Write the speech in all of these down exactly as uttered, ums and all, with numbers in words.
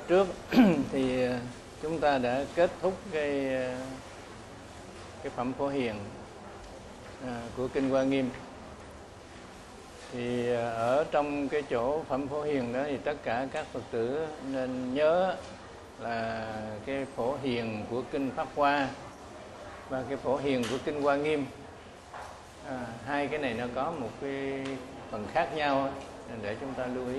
trước thì chúng ta đã kết thúc cái cái phẩm Phổ Hiền à, của kinh Hoa Nghiêm. Thì ở trong cái chỗ phẩm Phổ Hiền đó thì tất cả các Phật tử nên nhớ là cái Phổ Hiền của kinh Pháp Hoa và cái Phổ Hiền của kinh Hoa Nghiêm. À, hai cái này nó có một cái phần khác nhau nên để chúng ta lưu ý.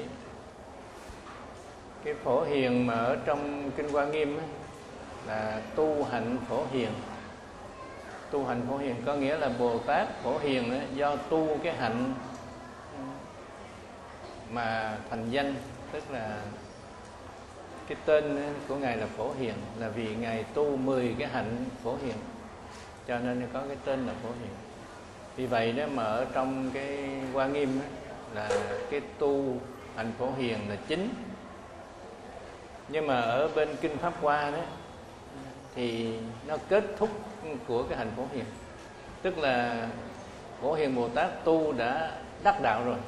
Cái Phổ Hiền mà ở trong kinh Hoa Nghiêm là tu hạnh Phổ Hiền. Tu hạnh Phổ Hiền có nghĩa là Bồ Tát Phổ Hiền do tu cái hạnh mà thành danh, tức là cái tên của Ngài là Phổ Hiền, là vì Ngài tu mười cái hạnh Phổ Hiền cho nên có cái tên là Phổ Hiền. Vì vậy đó mà ở trong cái Hoa Nghiêm là cái tu hạnh Phổ Hiền là chính. Nhưng mà ở bên kinh Pháp Hoa đó thì nó kết thúc của cái hạnh Phổ Hiền, tức là Phổ Hiền Bồ Tát tu đã đắc đạo rồi,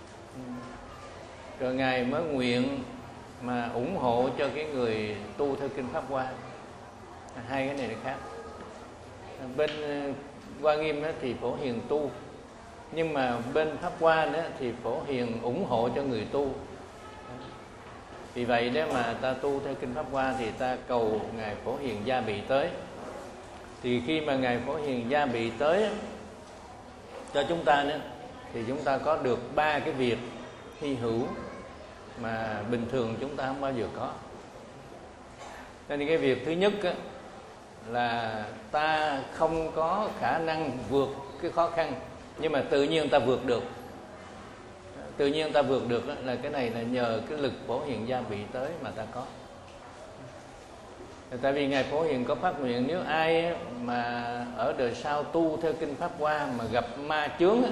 rồi Ngài mới nguyện mà ủng hộ cho cái người tu theo kinh Pháp Hoa. Hai cái này là khác. Bên Hoa Nghiêm đó thì Phổ Hiền tu, nhưng mà bên Pháp Hoa đó thì Phổ Hiền ủng hộ cho người tu. Vì vậy đó mà ta tu theo kinh Pháp Hoa thì ta cầu Ngài Phổ Hiền gia bị tới. Thì khi mà Ngài Phổ Hiền gia bị tới cho chúng ta nữa thì chúng ta có được ba cái việc hy hữu mà bình thường chúng ta không bao giờ có. Nên cái việc thứ nhất á, là ta không có khả năng vượt cái khó khăn, nhưng mà tự nhiên ta vượt được. Tự nhiên ta vượt được là cái này là nhờ cái lực Phổ Hiền gia bị tới mà ta có. Tại vì Ngài Phổ Hiền có phát nguyện nếu ai mà ở đời sau tu theo kinh Pháp Hoa mà gặp ma chướng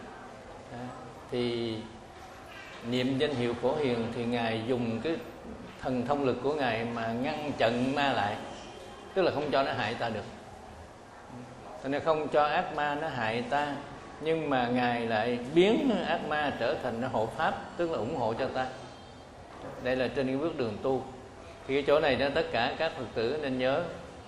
thì niệm danh hiệu Phổ Hiền thì Ngài dùng cái thần thông lực của Ngài mà ngăn chặn ma lại, tức là không cho nó hại ta được. Cho nên không cho ác ma nó hại ta, nhưng mà Ngài lại biến ác ma trở thành nó hộ pháp, tức là ủng hộ cho ta. Đây là trên cái bước đường tu. Thì cái chỗ này đó tất cả các Phật tử nên nhớ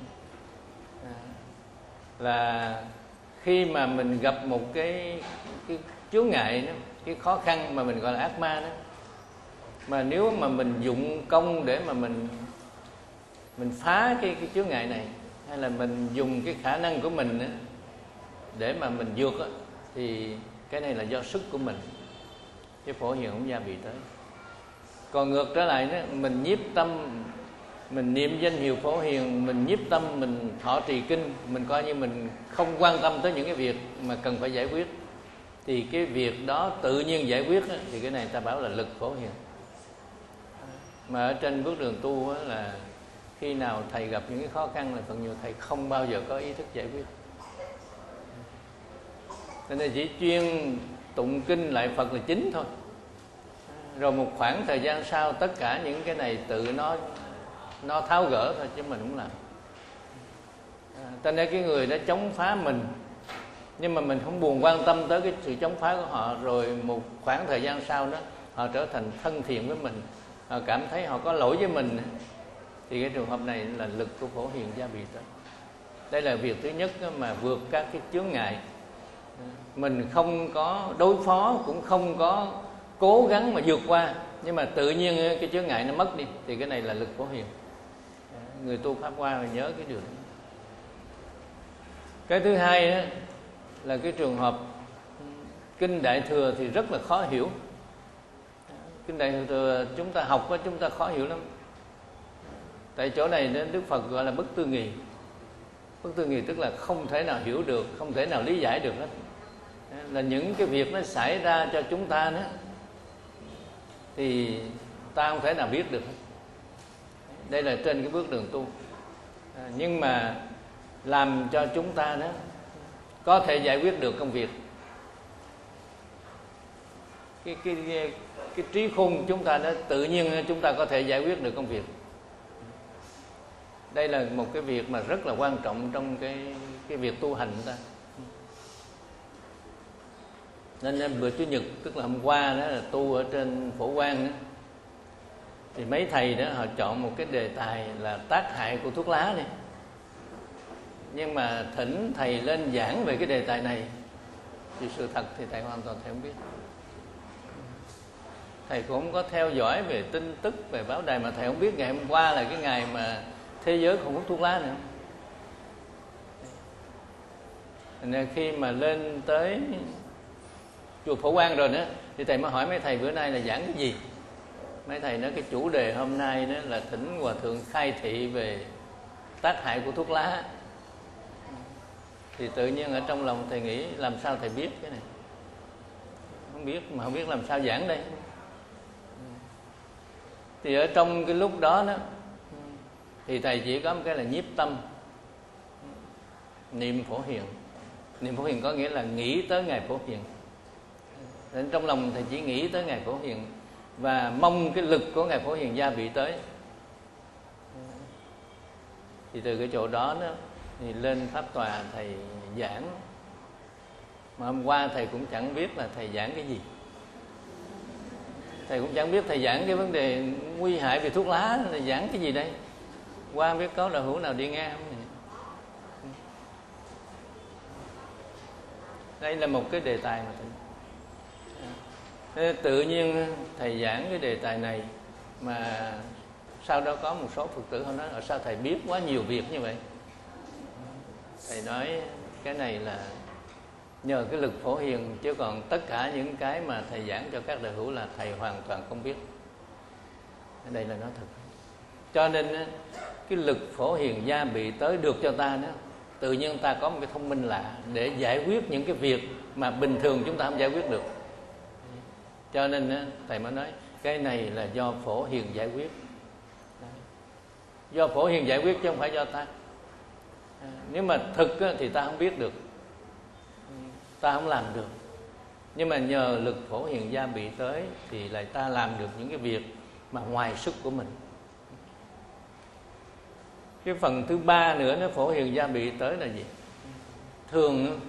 là khi mà mình gặp một cái, cái chướng ngại đó, cái khó khăn mà mình gọi là ác ma đó, mà nếu mà mình dụng công để mà mình mình phá cái, cái chướng ngại này, hay là mình dùng cái khả năng của mình đó, để mà mình vượt đó, thì cái này là do sức của mình, chứ Phổ Hiền không gia bị tới. Còn ngược trở lại đó, mình nhiếp tâm, mình niệm danh hiệu Phổ Hiền, mình nhiếp tâm, mình thọ trì kinh, mình coi như mình không quan tâm tới những cái việc mà cần phải giải quyết, thì cái việc đó tự nhiên giải quyết đó, thì cái này ta bảo là lực Phổ Hiền. Mà ở trên bước đường tu đó, là khi nào thầy gặp những cái khó khăn là phần nhiều thầy không bao giờ có ý thức giải quyết, nên là chỉ chuyên tụng kinh lại Phật là chính thôi. Rồi một khoảng thời gian sau tất cả những cái này tự nó nó tháo gỡ thôi, chứ mình không làm. Cho nên cái người đã chống phá mình, nhưng mà mình không buồn quan tâm tới cái sự chống phá của họ, rồi một khoảng thời gian sau đó họ trở thành thân thiện với mình, họ cảm thấy họ có lỗi với mình, thì cái trường hợp này là lực của Phổ Hiền gia bị tới. Đây là việc thứ nhất mà vượt các cái chướng ngại. Mình không có đối phó, cũng không có cố gắng mà vượt qua, nhưng mà tự nhiên cái chướng ngại nó mất đi, thì cái này là lực Phổ Hiền. Người tu Pháp Hoa phải nhớ cái điều đó. Cái thứ hai đó, là cái trường hợp kinh Đại Thừa thì rất là khó hiểu. Kinh Đại Thừa chúng ta học đó, chúng ta khó hiểu lắm. Tại chỗ này Đức Phật gọi là bất tư nghì. Bất tư nghì tức là không thể nào hiểu được, không thể nào lý giải được hết. Là những cái việc nó xảy ra cho chúng ta đó, thì ta không thể nào biết được. Đây là trên cái bước đường tu. À, nhưng mà làm cho chúng ta đó có thể giải quyết được công việc. Cái, cái, cái, cái trí khôn chúng ta đó tự nhiên chúng ta có thể giải quyết được công việc. Đây là một cái việc mà rất là quan trọng trong cái, cái việc tu hành của ta. Nên bữa Chủ nhật, tức là hôm qua đó là tu ở trên Phổ Quang đó, Thì mấy thầy đó họ chọn một cái đề tài là tác hại của thuốc lá này, nhưng mà thỉnh thầy lên giảng về cái đề tài này thì sự thật thì thầy hoàn toàn thầy không biết. Thầy cũng không có theo dõi về tin tức, về báo đài, mà thầy không biết ngày hôm qua là cái ngày mà thế giới không hút thuốc lá nữa. Nên khi mà lên tới chùa Phổ Quang rồi nữa thì thầy mới hỏi mấy thầy bữa nay là giảng cái gì. Mấy thầy nói cái chủ đề hôm nay đó là thỉnh hòa thượng khai thị về tác hại của thuốc lá. Thì tự nhiên ở trong lòng thầy nghĩ làm sao thầy biết cái này, không biết, mà không biết làm sao giảng đây. Thì ở trong cái lúc đó đó thì thầy chỉ có một cái là nhiếp tâm, niệm Phổ Hiền. Niệm Phổ Hiền có nghĩa là nghĩ tới ngày Phổ Hiền. Nên trong lòng thầy chỉ nghĩ tới ngày Phổ Hiền và mong cái lực của ngày Phổ Hiền gia bị tới. Thì từ cái chỗ đó đó thì lên pháp tòa thầy giảng. Mà hôm qua thầy cũng chẳng biết là thầy giảng cái gì. Thầy cũng chẳng biết thầy giảng cái vấn đề nguy hại về thuốc lá là giảng cái gì đây. Qua không biết có đạo hữu nào đi nghe không? Đây là một cái đề tài mà thầy... Thế tự nhiên thầy giảng cái đề tài này mà sau đó có một số Phật tử họ nói ở sao thầy biết quá nhiều việc như vậy. Thầy nói cái này là nhờ cái lực Phổ Hiền, chứ còn tất cả những cái mà thầy giảng cho các đạo hữu là thầy hoàn toàn không biết. Đây là nói thật. Cho nên cái lực Phổ Hiền gia bị tới được cho ta đó, tự nhiên ta có một cái thông minh lạ để giải quyết những cái việc mà bình thường chúng ta không giải quyết được. Cho nên thầy mới nói cái này là do Phổ Hiền giải quyết. Do Phổ Hiền giải quyết chứ không phải do ta. Nếu mà thực thì ta không biết được, ta không làm được. Nhưng mà nhờ lực Phổ Hiền gia bị tới thì lại ta làm được những cái việc mà ngoài sức của mình. Cái phần thứ ba nữa nó Phổ Hiền gia bị tới là gì? Thường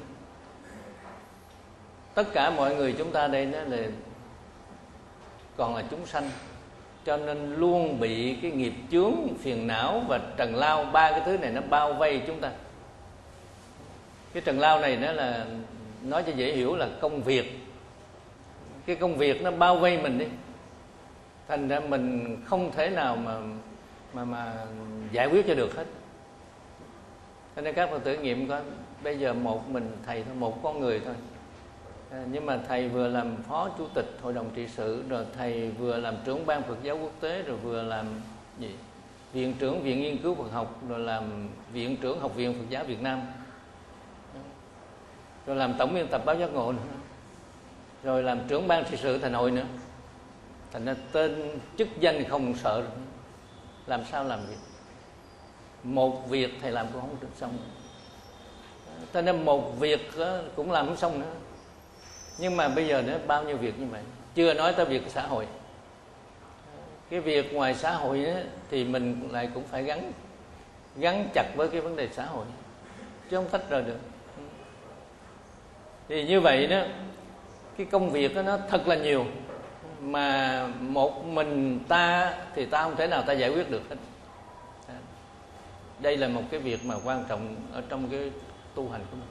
tất cả mọi người chúng ta đây nó là còn là chúng sanh, cho nên luôn bị cái nghiệp chướng, phiền não và trần lao, ba cái thứ này nó bao vây chúng ta. Cái trần lao này nó là, nói cho dễ hiểu là công việc. Cái công việc nó bao vây mình đi, thành ra mình không thể nào mà mà mà giải quyết cho được hết. Cho nên các Phật tử nghiệm có bây giờ một mình thầy thôi, một con người thôi, à, nhưng mà thầy vừa làm phó chủ tịch hội đồng trị sự, rồi thầy vừa làm trưởng ban Phật giáo quốc tế, rồi vừa làm gì viện trưởng viện nghiên cứu Phật học, rồi làm viện trưởng học viện Phật giáo Việt Nam, rồi làm tổng biên tập báo Giác Ngộ nữa, rồi làm trưởng ban trị sự Hà Nội nữa. Thành ra tên chức danh không sợ, làm sao làm việc. Một việc thầy làm cũng không được xong. Cho nên một việc cũng làm không xong nữa. Nhưng mà bây giờ nó bao nhiêu việc như vậy, chưa nói tới việc xã hội. Cái việc ngoài xã hội đó, thì mình lại cũng phải gắn gắn chặt với cái vấn đề xã hội, chứ không tách rời được. Thì như vậy đó, cái công việc đó nó thật là nhiều, mà một mình ta thì ta không thể nào ta giải quyết được hết. Đây là một cái việc mà quan trọng ở trong cái tu hành của mình.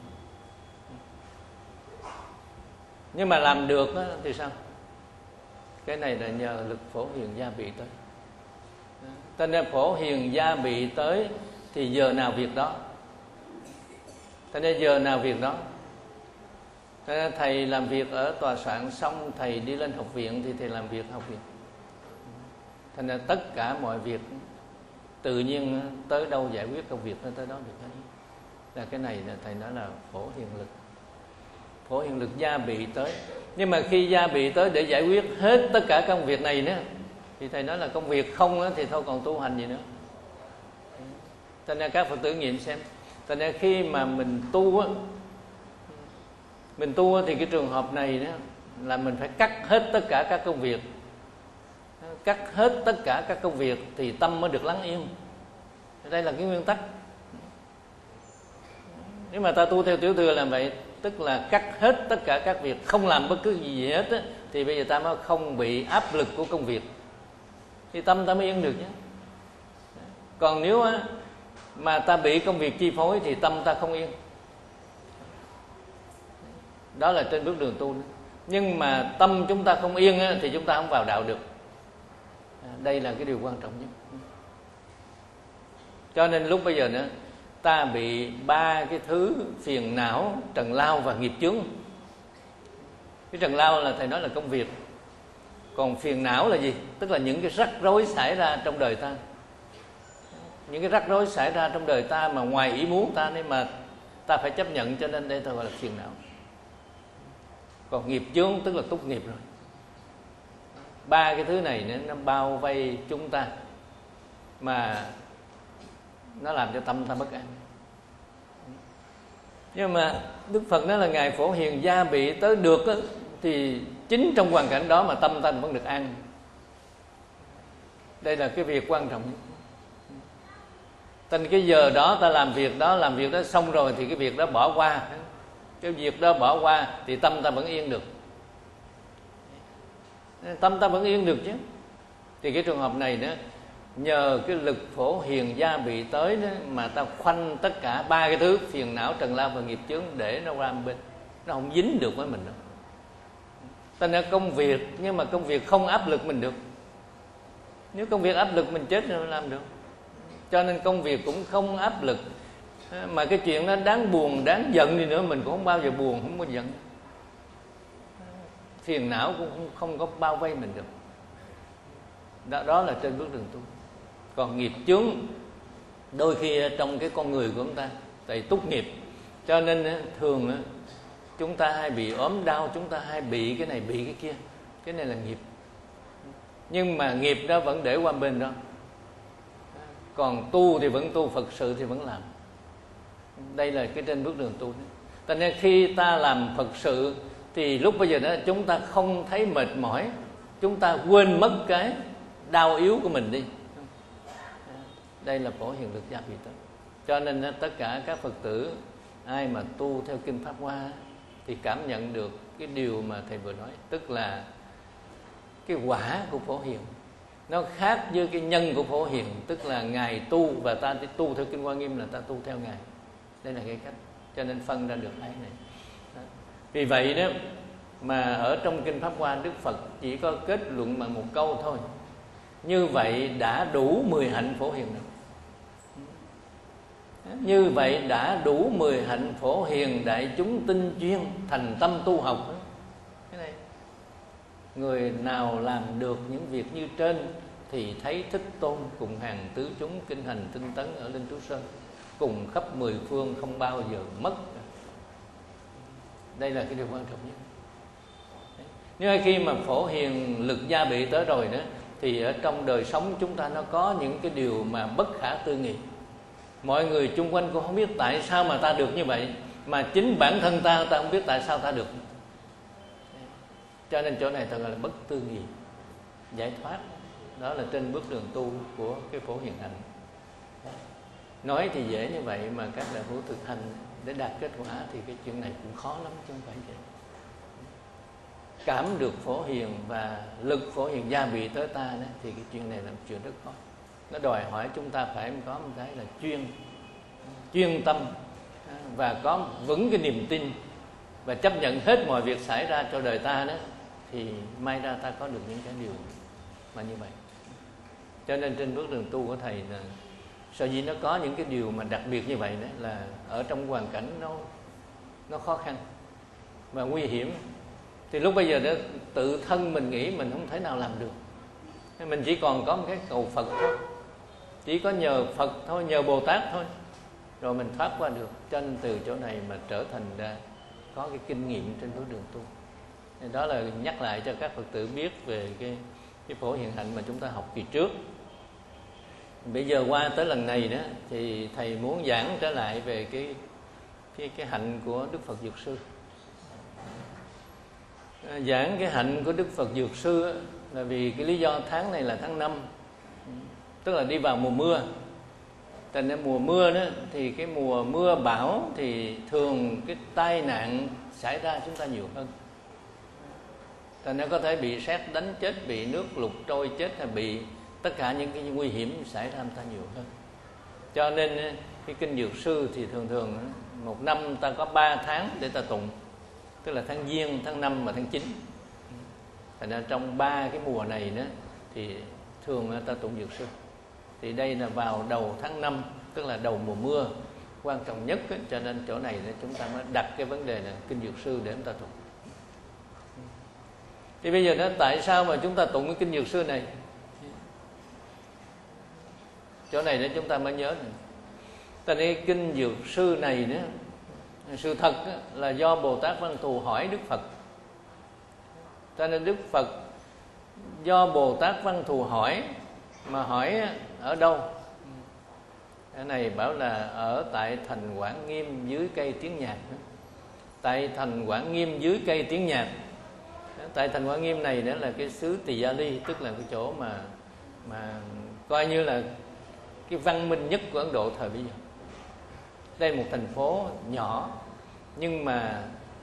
Nhưng mà làm được đó, thì sao? Cái này là nhờ lực Phổ Hiền gia bị tới. Cho nên Phổ Hiền gia bị tới thì giờ nào việc đó. Cho nên giờ nào việc đó. Cho nên thầy làm việc ở tòa soạn xong, thầy đi lên học viện thì thầy làm việc học viện. Cho nên tất cả mọi việc tự nhiên tới đâu giải quyết công việc nó tới đó được hết. Là cái này là thầy nói là Phổ Hiền lực. Phổ Hiền lực gia bị tới. Nhưng mà khi gia bị tới để giải quyết hết tất cả công việc này nữa, thì thầy nói là công việc không đó, thì thôi còn tu hành gì nữa. Cho nên các Phật tử nghiệm xem. Cho nên khi mà mình tu á, mình tu thì cái trường hợp này đó là mình phải cắt hết tất cả các công việc, cắt hết tất cả các công việc thì tâm mới được lắng yên. Đây là cái nguyên tắc. Nếu mà ta tu theo tiểu thừa làm vậy, tức là cắt hết tất cả các việc, không làm bất cứ gì, gì hết á, thì bây giờ ta mới không bị áp lực của công việc. thì tâm ta mới yên được chứ. Còn nếu á, mà ta bị công việc chi phối thì tâm ta không yên. Đó là trên bước đường tu. Nhưng mà tâm chúng ta không yên á, thì chúng ta không vào đạo được. Đây là cái điều quan trọng nhất. Cho nên lúc bây giờ nữa, ta bị ba cái thứ phiền não, trần lao và nghiệp chướng. Cái trần lao là thầy nói là công việc. Còn phiền não là gì? Tức là những cái rắc rối xảy ra trong đời ta. Những cái rắc rối xảy ra trong đời ta mà ngoài ý muốn ta, nên mà ta phải chấp nhận, cho nên đây ta gọi là phiền não. Còn nghiệp chướng tức là túc nghiệp rồi. Ba cái thứ này nó bao vây chúng ta, mà nó làm cho tâm ta bất an. Nhưng mà Đức Phật nói là Ngài Phổ Hiền gia bị tới được đó, thì chính trong hoàn cảnh đó mà tâm ta vẫn được an. Đây là cái việc quan trọng nhất. Thành cái giờ đó ta làm việc đó, làm việc đó xong rồi thì cái việc đó bỏ qua. Cái việc đó bỏ qua thì tâm ta vẫn yên được. Tâm ta vẫn yên được chứ. Thì cái trường hợp này đó, nhờ cái lực Phổ Hiền gia bị tới đó, mà ta khoanh tất cả ba cái thứ phiền não, trần lao và nghiệp chướng để nó ra một bên. Nó không dính được với mình đâu. Ta nói công việc, nhưng mà công việc không áp lực mình được. Nếu công việc áp lực mình chết rồi làm được. Cho nên công việc cũng không áp lực. Mà cái chuyện nó đáng buồn, đáng giận đi nữa, mình cũng không bao giờ buồn, không có giận. Phiền não cũng không, không có bao vây mình được. Đó, đó là trên bước đường tu. Còn nghiệp chướng, đôi khi trong cái con người của chúng ta, tại túc nghiệp, cho nên thường chúng ta hay bị ốm đau, chúng ta hay bị cái này bị cái kia. Cái này là nghiệp. Nhưng mà nghiệp đó vẫn để qua bên đó. Còn tu thì vẫn tu, Phật sự thì vẫn làm. Đây là cái trên bước đường tu. Cho nên khi ta làm Phật sự thì lúc bây giờ đó chúng ta không thấy mệt mỏi, chúng ta quên mất cái đau yếu của mình đi. Đây là Phổ Hiền lực gia bị tới. Cho nên tất cả các Phật tử ai mà tu theo Kinh Pháp Hoa thì cảm nhận được cái điều mà thầy vừa nói, tức là cái quả của Phổ Hiền nó khác với cái nhân của Phổ Hiền, tức là Ngài tu và ta tu theo Kinh Hoa Nghiêm là ta tu theo Ngài. Đây là cái cách, cho nên phân ra được cái này. Đó. Vì vậy đó mà ở trong Kinh Pháp Hoa, Đức Phật chỉ có kết luận bằng một câu thôi: như vậy đã đủ mười hạnh Phổ Hiền rồi. Như vậy đã đủ mười hạnh Phổ Hiền đại chúng tinh chuyên thành tâm tu học. Cái này, người nào làm được những việc như trên thì thấy Thích Tôn cùng hàng tứ chúng kinh hành tinh tấn ở Linh Tú Sơn, cùng khắp mười phương không bao giờ mất. Đây là cái điều quan trọng nhất. Nhưng khi mà Phổ Hiền lực gia bị tới rồi đó, thì ở trong đời sống chúng ta nó có những cái điều mà bất khả tư nghị. Mọi người chung quanh cũng không biết tại sao mà ta được như vậy, mà chính bản thân ta ta không biết tại sao ta được. Cho nên chỗ này ta gọi là bất tư nghị, giải thoát. Đó là trên bước đường tu của cái Phổ Hiền hạnh. Nói thì dễ như vậy mà các đại hữu thực hành để đạt kết quả thì cái chuyện này cũng khó lắm chứ không phải vậy. Cảm được Phổ Hiền và lực Phổ Hiền gia bị tới ta đó, thì cái chuyện này là một chuyện rất khó. Nó đòi hỏi chúng ta phải có một cái là chuyên chuyên tâm và có vững cái niềm tin và chấp nhận hết mọi việc xảy ra cho đời ta đó, thì may ra ta có được những cái điều mà như vậy. Cho nên trên bước đường tu của thầy là sở dĩ nó có những cái điều mà đặc biệt như vậy đó, là ở trong hoàn cảnh nó nó khó khăn và nguy hiểm, thì lúc bây giờ đó tự thân mình nghĩ mình không thể nào làm được, mình chỉ còn có một cái cầu Phật thôi, chỉ có nhờ Phật thôi, nhờ Bồ Tát thôi, rồi mình thoát qua được. Cho nên từ chỗ này mà trở thành ra có cái kinh nghiệm trên bước đường tu. Đó là nhắc lại cho các Phật tử biết về cái, cái Phổ Hiền hạnh mà chúng ta học kỳ trước. Bây giờ qua tới lần này đó thì thầy muốn giảng trở lại về cái cái cái hạnh của Đức Phật Dược Sư. Giảng cái hạnh của Đức Phật Dược Sư là vì cái lý do tháng này là tháng năm, tức là đi vào mùa mưa. Thành ra mùa mưa đó thì cái mùa mưa bão thì thường cái tai nạn xảy ra chúng ta nhiều hơn. Thành ra có thể bị sét đánh chết, bị nước lụt trôi chết, hay bị tất cả những cái nguy hiểm xảy ra ta nhiều hơn. Cho nên cái kinh Dược Sư thì thường thường một năm ta có ba tháng để ta tụng, tức là tháng Giêng, tháng Năm và tháng Chín. Thành ra trong ba cái mùa này nữa thì thường ta tụng Dược Sư. Thì đây là vào đầu tháng năm, tức là đầu mùa mưa quan trọng nhất ấy, cho nên chỗ này chúng ta mới đặt cái vấn đề là kinh Dược Sư để chúng ta tụng. Thì bây giờ đó, tại sao mà chúng ta tụng cái kinh Dược Sư này? Chỗ này để chúng ta mới nhớ này. Tại cái kinh Dược Sư này nữa, sự thật là do Bồ Tát Văn Thù hỏi Đức Phật. Cho nên Đức Phật do Bồ Tát Văn Thù hỏi, mà hỏi ở đâu? Cái này bảo là ở tại thành Quảng Nghiêm dưới cây tiếng nhạc. Tại thành Quảng Nghiêm dưới cây tiếng nhạc. Tại thành Quảng Nghiêm này đó là cái xứ Tỳ Gia Ly, tức là cái chỗ mà mà coi như là cái văn minh nhất của Ấn Độ thời bây giờ. Đây là một thành phố nhỏ, nhưng mà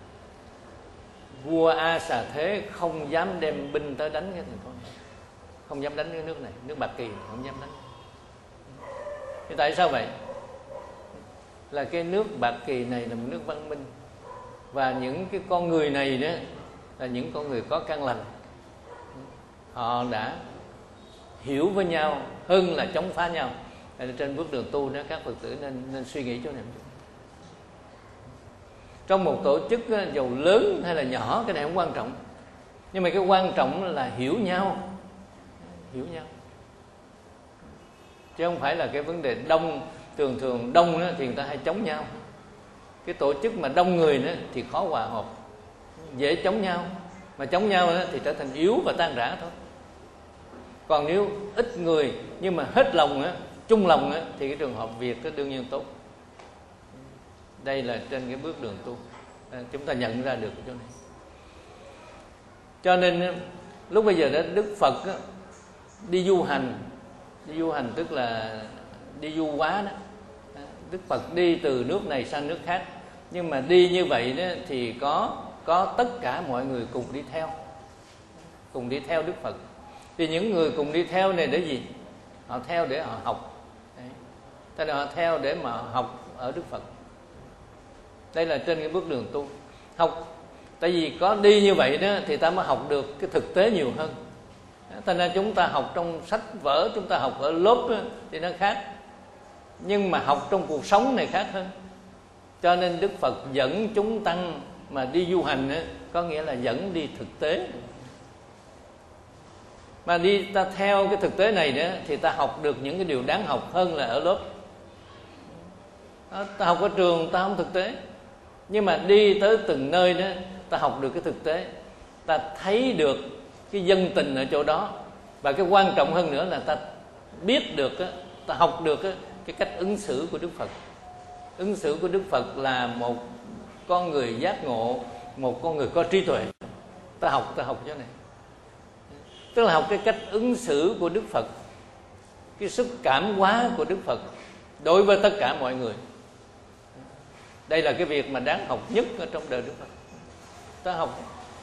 vua A Xà Thế không dám đem binh tới đánh cái thành phố này, không dám đánh cái nước này, nước Bạc Kỳ không dám đánh. Thì tại sao vậy? Là cái nước Bạc Kỳ này là một nước văn minh, và những cái con người này đó là những con người có căn lành. Họ đã hiểu với nhau hơn là chống phá nhau. Trên bước đường tu đó, các Phật tử nên, nên suy nghĩ chỗ này. Trong một tổ chức dầu lớn hay là nhỏ, cái này không quan trọng, nhưng mà cái quan trọng là hiểu nhau, hiểu nhau, chứ không phải là cái vấn đề đông. Thường thường đông đó, thì người ta hay chống nhau. Cái tổ chức mà đông người đó, thì khó hòa hợp, dễ chống nhau. Mà chống nhau đó, thì trở thành yếu và tan rã thôi. Còn nếu ít người nhưng mà hết lòng đó, chung lòng đó, thì cái trường hợp việc đó đương nhiên tốt. Đây là trên cái bước đường tu, chúng ta nhận ra được chỗ này. Cho nên lúc bây giờ đó, Đức Phật đó, đi du hành. Đi du hành tức là đi du hóa đó. Đức Phật đi từ nước này sang nước khác. Nhưng mà đi như vậy đó, thì có có tất cả mọi người cùng đi theo, cùng đi theo Đức Phật. Thì những người cùng đi theo này để gì? Họ theo để họ học. Thế là họ theo để mà học ở Đức Phật. Đây là trên cái bước đường tu. Học, tại vì có đi như vậy đó thì ta mới học được cái thực tế nhiều hơn. Thành ra chúng ta học trong sách vở, chúng ta học ở lớp đó, thì nó khác. Nhưng mà học trong cuộc sống này khác hơn. Cho nên Đức Phật dẫn chúng tăng mà đi du hành đó, có nghĩa là dẫn đi thực tế. Mà đi ta theo cái thực tế này đó, thì ta học được những cái điều đáng học hơn là ở lớp. Đó, ta học ở trường ta không thực tế, nhưng mà đi tới từng nơi đó ta học được cái thực tế, ta thấy được cái dân tình ở chỗ đó. Và cái quan trọng hơn nữa là ta biết được, ta học được cái cách ứng xử của Đức Phật. Ứng xử của Đức Phật là một con người giác ngộ, một con người có trí tuệ. Ta học, ta học chỗ này, tức là học cái cách ứng xử của Đức Phật, cái sức cảm hóa của Đức Phật đối với tất cả mọi người. Đây là cái việc mà đáng học nhất ở trong đời Đức Phật. Ta học,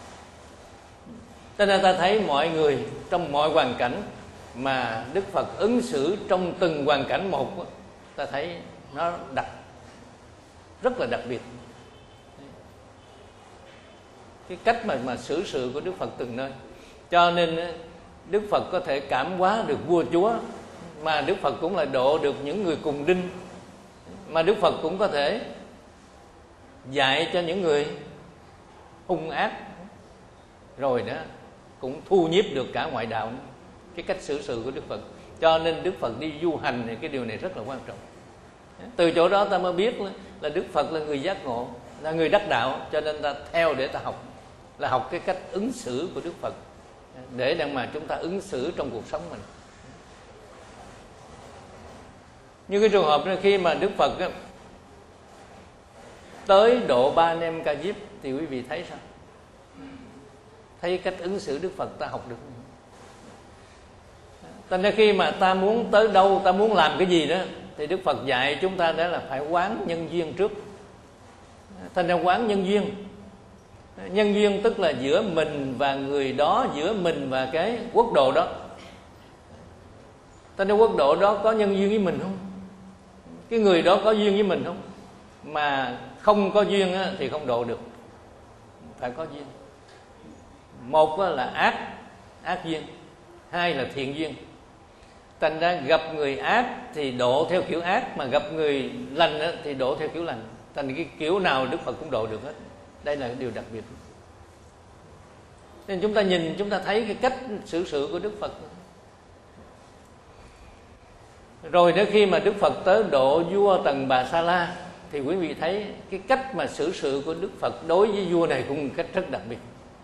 cho nên ta thấy mọi người trong mọi hoàn cảnh mà Đức Phật ứng xử trong từng hoàn cảnh một, ta thấy nó đặc, rất là đặc biệt. Cái cách mà, mà xử sự của Đức Phật từng nơi. Cho nên Đức Phật có thể cảm hóa được vua chúa, mà Đức Phật cũng là độ được những người cùng đinh, mà Đức Phật cũng có thể dạy cho những người hung ác, rồi đó cũng thu nhiếp được cả ngoại đạo nữa. Cái cách xử sự của Đức Phật. Cho nên Đức Phật đi du hành thì cái điều này rất là quan trọng. Từ chỗ đó ta mới biết là Đức Phật là người giác ngộ, là người đắc đạo. Cho nên ta theo để ta học, là học cái cách ứng xử của Đức Phật, để đặng mà chúng ta ứng xử trong cuộc sống mình. Như cái trường hợp này, khi mà Đức Phật á, tới độ Ba Nem Ca Diếp thì quý vị thấy sao? Thấy cách ứng xử Đức Phật ta học được. Thành ra khi mà ta muốn tới đâu, ta muốn làm cái gì đó, thì Đức Phật dạy chúng ta đó là phải quán nhân duyên trước. Thành ra quán nhân duyên. Nhân duyên tức là giữa mình và người đó, giữa mình và cái quốc độ đó. ta nói quốc độ đó có nhân duyên với mình không, cái người đó có duyên với mình không, mà không có duyên á, thì không độ được, phải có duyên. Một là ác ác duyên, hai là thiện duyên. Thành ra gặp người ác thì độ theo kiểu ác, mà gặp người lành á, thì độ theo kiểu lành. Thành cái kiểu nào Đức Phật cũng độ được hết. Đây là điều đặc biệt. Nên chúng ta nhìn, chúng ta thấy cái cách xử sự của Đức Phật. Rồi đến khi mà Đức Phật tới độ vua Tần Bà Sa La, thì quý vị thấy cái cách mà xử sự của Đức Phật đối với vua này cũng một cách rất đặc biệt.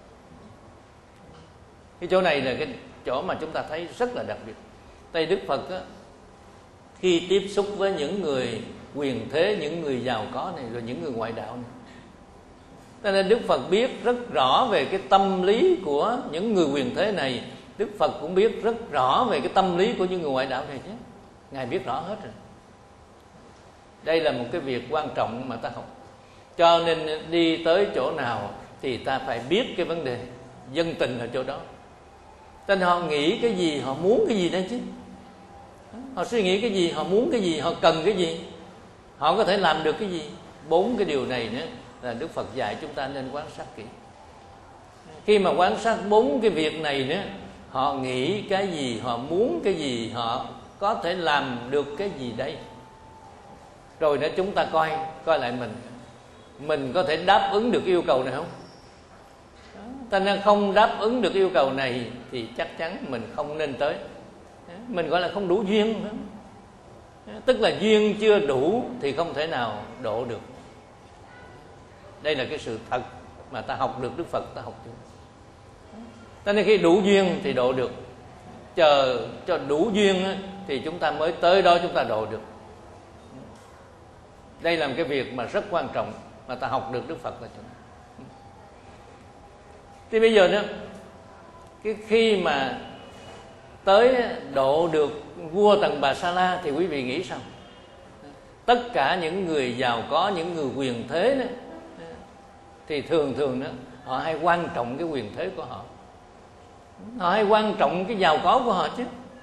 Cái chỗ này là cái chỗ mà chúng ta thấy rất là đặc biệt. Tại Đức Phật á, khi tiếp xúc với những người quyền thế, những người giàu có này, rồi những người ngoại đạo này, cho nên Đức Phật biết rất rõ về cái tâm lý của những người quyền thế này. Đức Phật cũng biết rất rõ về cái tâm lý của những người ngoại đạo này chứ. Ngài biết rõ hết rồi. Đây là một cái việc quan trọng mà ta học. Cho nên đi tới chỗ nào thì ta phải biết cái vấn đề dân tình ở chỗ đó. Nên họ nghĩ cái gì, họ muốn cái gì đây chứ. Họ suy nghĩ cái gì, họ muốn cái gì, họ cần cái gì, họ có thể làm được cái gì. Bốn cái điều này nữa là Đức Phật dạy chúng ta nên quan sát kỹ. Khi mà quan sát bốn cái việc này nữa, họ nghĩ cái gì, họ muốn cái gì, họ có thể làm được cái gì đây. Rồi nữa chúng ta coi coi lại mình, mình có thể đáp ứng được yêu cầu này không? Ta nên không đáp ứng được yêu cầu này thì chắc chắn mình không nên tới. Mình gọi là không đủ duyên nữa. Tức là duyên chưa đủ thì không thể nào độ được. Đây là cái sự thật mà ta học được Đức Phật, ta học được. Cho nên khi đủ duyên thì độ được. Chờ cho đủ duyên thì chúng ta mới tới đó chúng ta độ được. Đây là một cái việc mà rất quan trọng mà ta học được Đức Phật là chúng. Thì bây giờ đó, cái khi mà tới độ được vua Tần Bà Sa La thì quý vị nghĩ sao? Tất cả những người giàu có, những người quyền thế đó, thì thường thường đó họ hay quan trọng cái quyền thế của họ, họ hay quan trọng cái giàu có của họ chứ.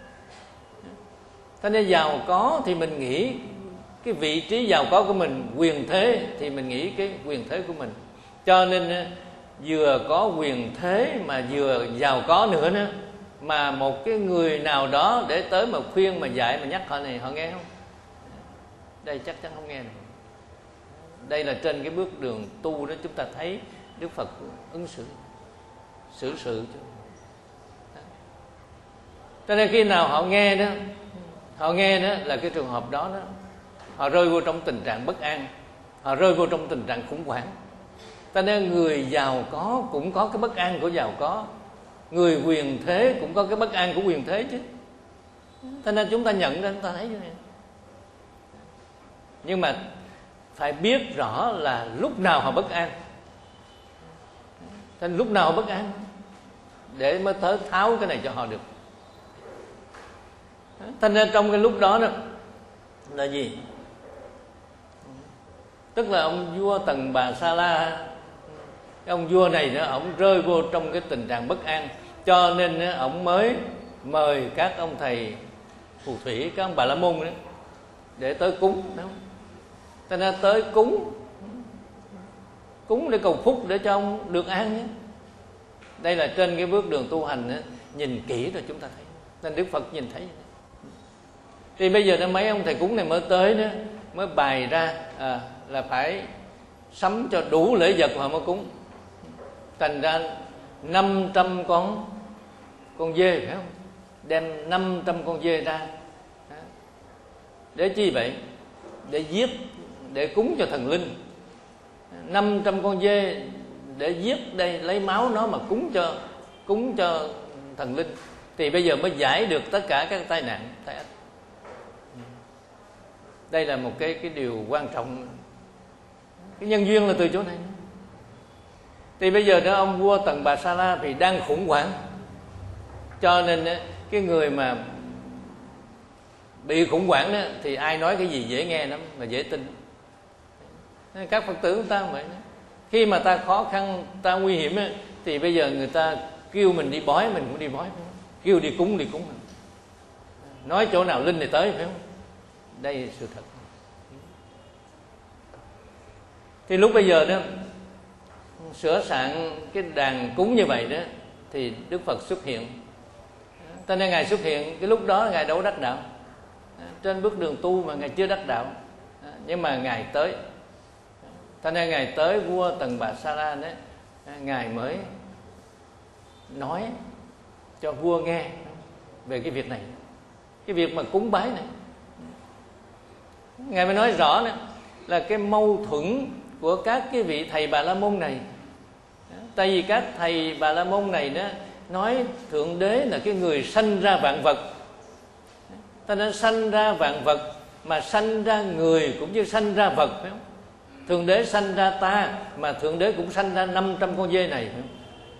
Cho nên giàu có thì mình nghĩ cái vị trí giàu có của mình, quyền thế thì mình nghĩ cái quyền thế của mình. Cho nên vừa có quyền thế mà vừa giàu có nữa nữa, mà một cái người nào đó để tới mà khuyên mà dạy mà nhắc họ này, họ nghe không? Đây chắc chắn không nghe được. Đây là trên cái bước đường tu đó chúng ta thấy Đức Phật ứng xử xử sự chứ. Cho nên khi nào họ nghe đó, họ nghe đó là cái trường hợp đó đó, họ rơi vô trong tình trạng bất an, họ rơi vô trong tình trạng khủng hoảng. Cho nên người giàu có cũng có cái bất an của giàu có, người quyền thế cũng có cái bất an của quyền thế chứ. Cho nên chúng ta nhận ra, chúng ta thấy như này. Nhưng mà phải biết rõ là lúc nào họ bất an. Cho nên lúc nào họ bất an để mới thớ tháo cái này cho họ được. Cho nên trong cái lúc đó đó là gì? Tức là ông vua Tần Bà Sa La, cái ông vua này nữa, ông rơi vô trong cái tình trạng bất an. Cho nên ông mới mời các ông thầy phù thủy, các ông Bà La Môn nữa để tới cúng đó. Cho nên tới cúng, cúng để cầu phúc để cho ông được an nhé. Đây là trên cái bước đường tu hành đó, nhìn kỹ rồi chúng ta thấy. Nên Đức Phật nhìn thấy. Thì bây giờ mấy ông thầy cúng này mới tới đó, mới bày ra à, là phải sắm cho đủ lễ vật họ mới cúng. Thành ra năm trăm con con dê, phải không? Đem năm trăm con dê ra. Để chi vậy? Để giết, để cúng cho thần linh. Năm trăm con dê để giết đây, lấy máu nó mà cúng cho cúng cho thần linh. Thì bây giờ mới giải được tất cả các tai nạn, tai ách. Đây là một cái cái điều quan trọng. Cái nhân duyên là từ chỗ này. Thì bây giờ đó ông vua Tần Bà Sa La thì đang khủng hoảng. Cho nên cái người mà bị khủng hoảng đó, thì ai nói cái gì dễ nghe lắm, mà dễ tin. Các Phật tử của ta vậy đó. Khi mà ta khó khăn, ta nguy hiểm đó, thì bây giờ người ta kêu mình đi bói, mình cũng đi bói. Kêu đi cúng, đi cúng. nói chỗ nào linh thì tới, phải không? Đây là sự thật. Thì lúc bây giờ đó sửa soạn cái đàn cúng như vậy đó thì Đức Phật xuất hiện. Cho nên Ngài xuất hiện cái lúc đó Ngài đâu đắc đạo, trên bước đường tu mà Ngài chưa đắc đạo, nhưng mà Ngài tới. Cho nên Ngài tới vua Tần Bà Sa La đấy, Ngài mới nói cho vua nghe về cái việc này, cái việc mà cúng bái này. Ngài mới nói rõ nữa là cái mâu thuẫn của các cái vị thầy Bà La Môn này. Tại vì các thầy Bà La Môn này đó nói Thượng Đế là cái người sanh ra vạn vật. Ta nên sanh ra vạn vật, mà sanh ra người cũng như sanh ra vật, phải không? Thượng Đế sanh ra ta, mà Thượng Đế cũng sanh ra năm trăm con dê này, phải không?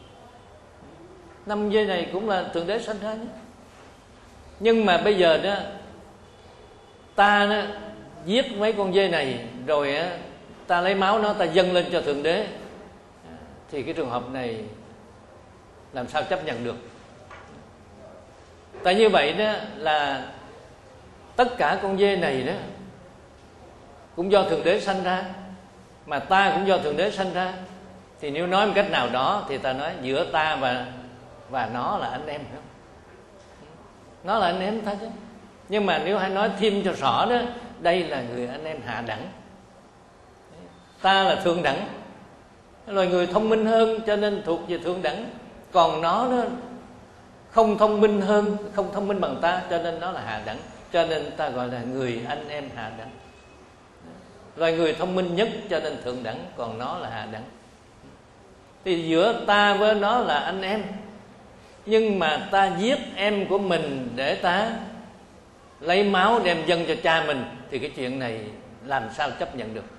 Năm dê này cũng là Thượng Đế sanh ra nhé. Nhưng mà bây giờ đó ta đó giết mấy con dê này rồi á, ta lấy máu nó ta dâng lên cho Thượng Đế, thì cái trường hợp này làm sao chấp nhận được? Tại như vậy đó là tất cả con dê này đó cũng do Thượng Đế sanh ra, mà ta cũng do Thượng Đế sanh ra. Thì nếu nói một cách nào đó thì ta nói giữa ta và và nó là anh em, phải không? Nó là anh em ta chứ. Nhưng mà nếu hãy nói thêm cho rõ đó, đây là người anh em hạ đẳng, ta là thượng đẳng, loài người thông minh hơn cho nên thuộc về thượng đẳng, còn nó đó không thông minh hơn, không thông minh bằng ta cho nên nó là hạ đẳng, cho nên ta gọi là người anh em hạ đẳng. Loài người thông minh nhất cho nên thượng đẳng, còn nó là hạ đẳng. Thì giữa ta với nó là anh em, nhưng mà ta giết em của mình để ta lấy máu đem dâng cho cha mình, thì cái chuyện này làm sao chấp nhận được?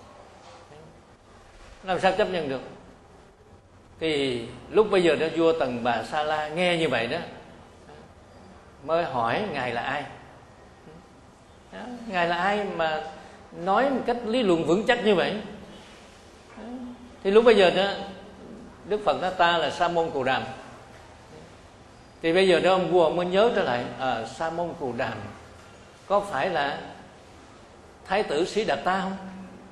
Làm sao chấp nhận được? Thì lúc bây giờ đó vua Tần Bà Sa La nghe như vậy đó mới hỏi Ngài là ai. Đó, Ngài là ai mà nói một cách lý luận vững chắc như vậy? Đó. Thì lúc bây giờ đó Đức Phật nói ta là Sa Môn Cù Đàm. Thì bây giờ đó ông vua mới nhớ trở lại, à, Sa Môn Cù Đàm có phải là Thái tử Sĩ Đạt Ta không?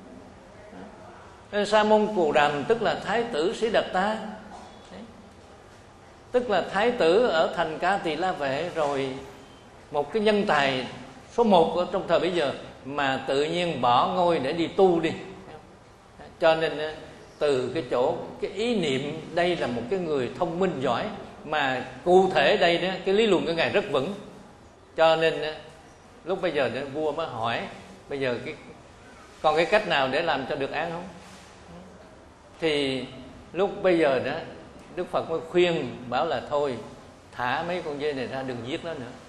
Nên Sa Môn Cù Đàm tức là Thái tử Sĩ Đạt Ta. Đấy. Tức là Thái tử ở thành Ca Tỳ La Vệ, rồi một cái nhân tài số một ở trong thời bấy giờ mà tự nhiên bỏ ngôi để đi tu đi. Cho nên từ cái chỗ cái ý niệm đây là một cái người thông minh giỏi, mà cụ thể đây đó cái lý luận của Ngài rất vững. Cho nên lúc bây giờ vua mới hỏi bây giờ cái còn cái cách nào để làm cho được án không? Thì lúc bây giờ đó Đức Phật mới khuyên bảo là thôi thả mấy con dê này ra, đừng giết nó nữa.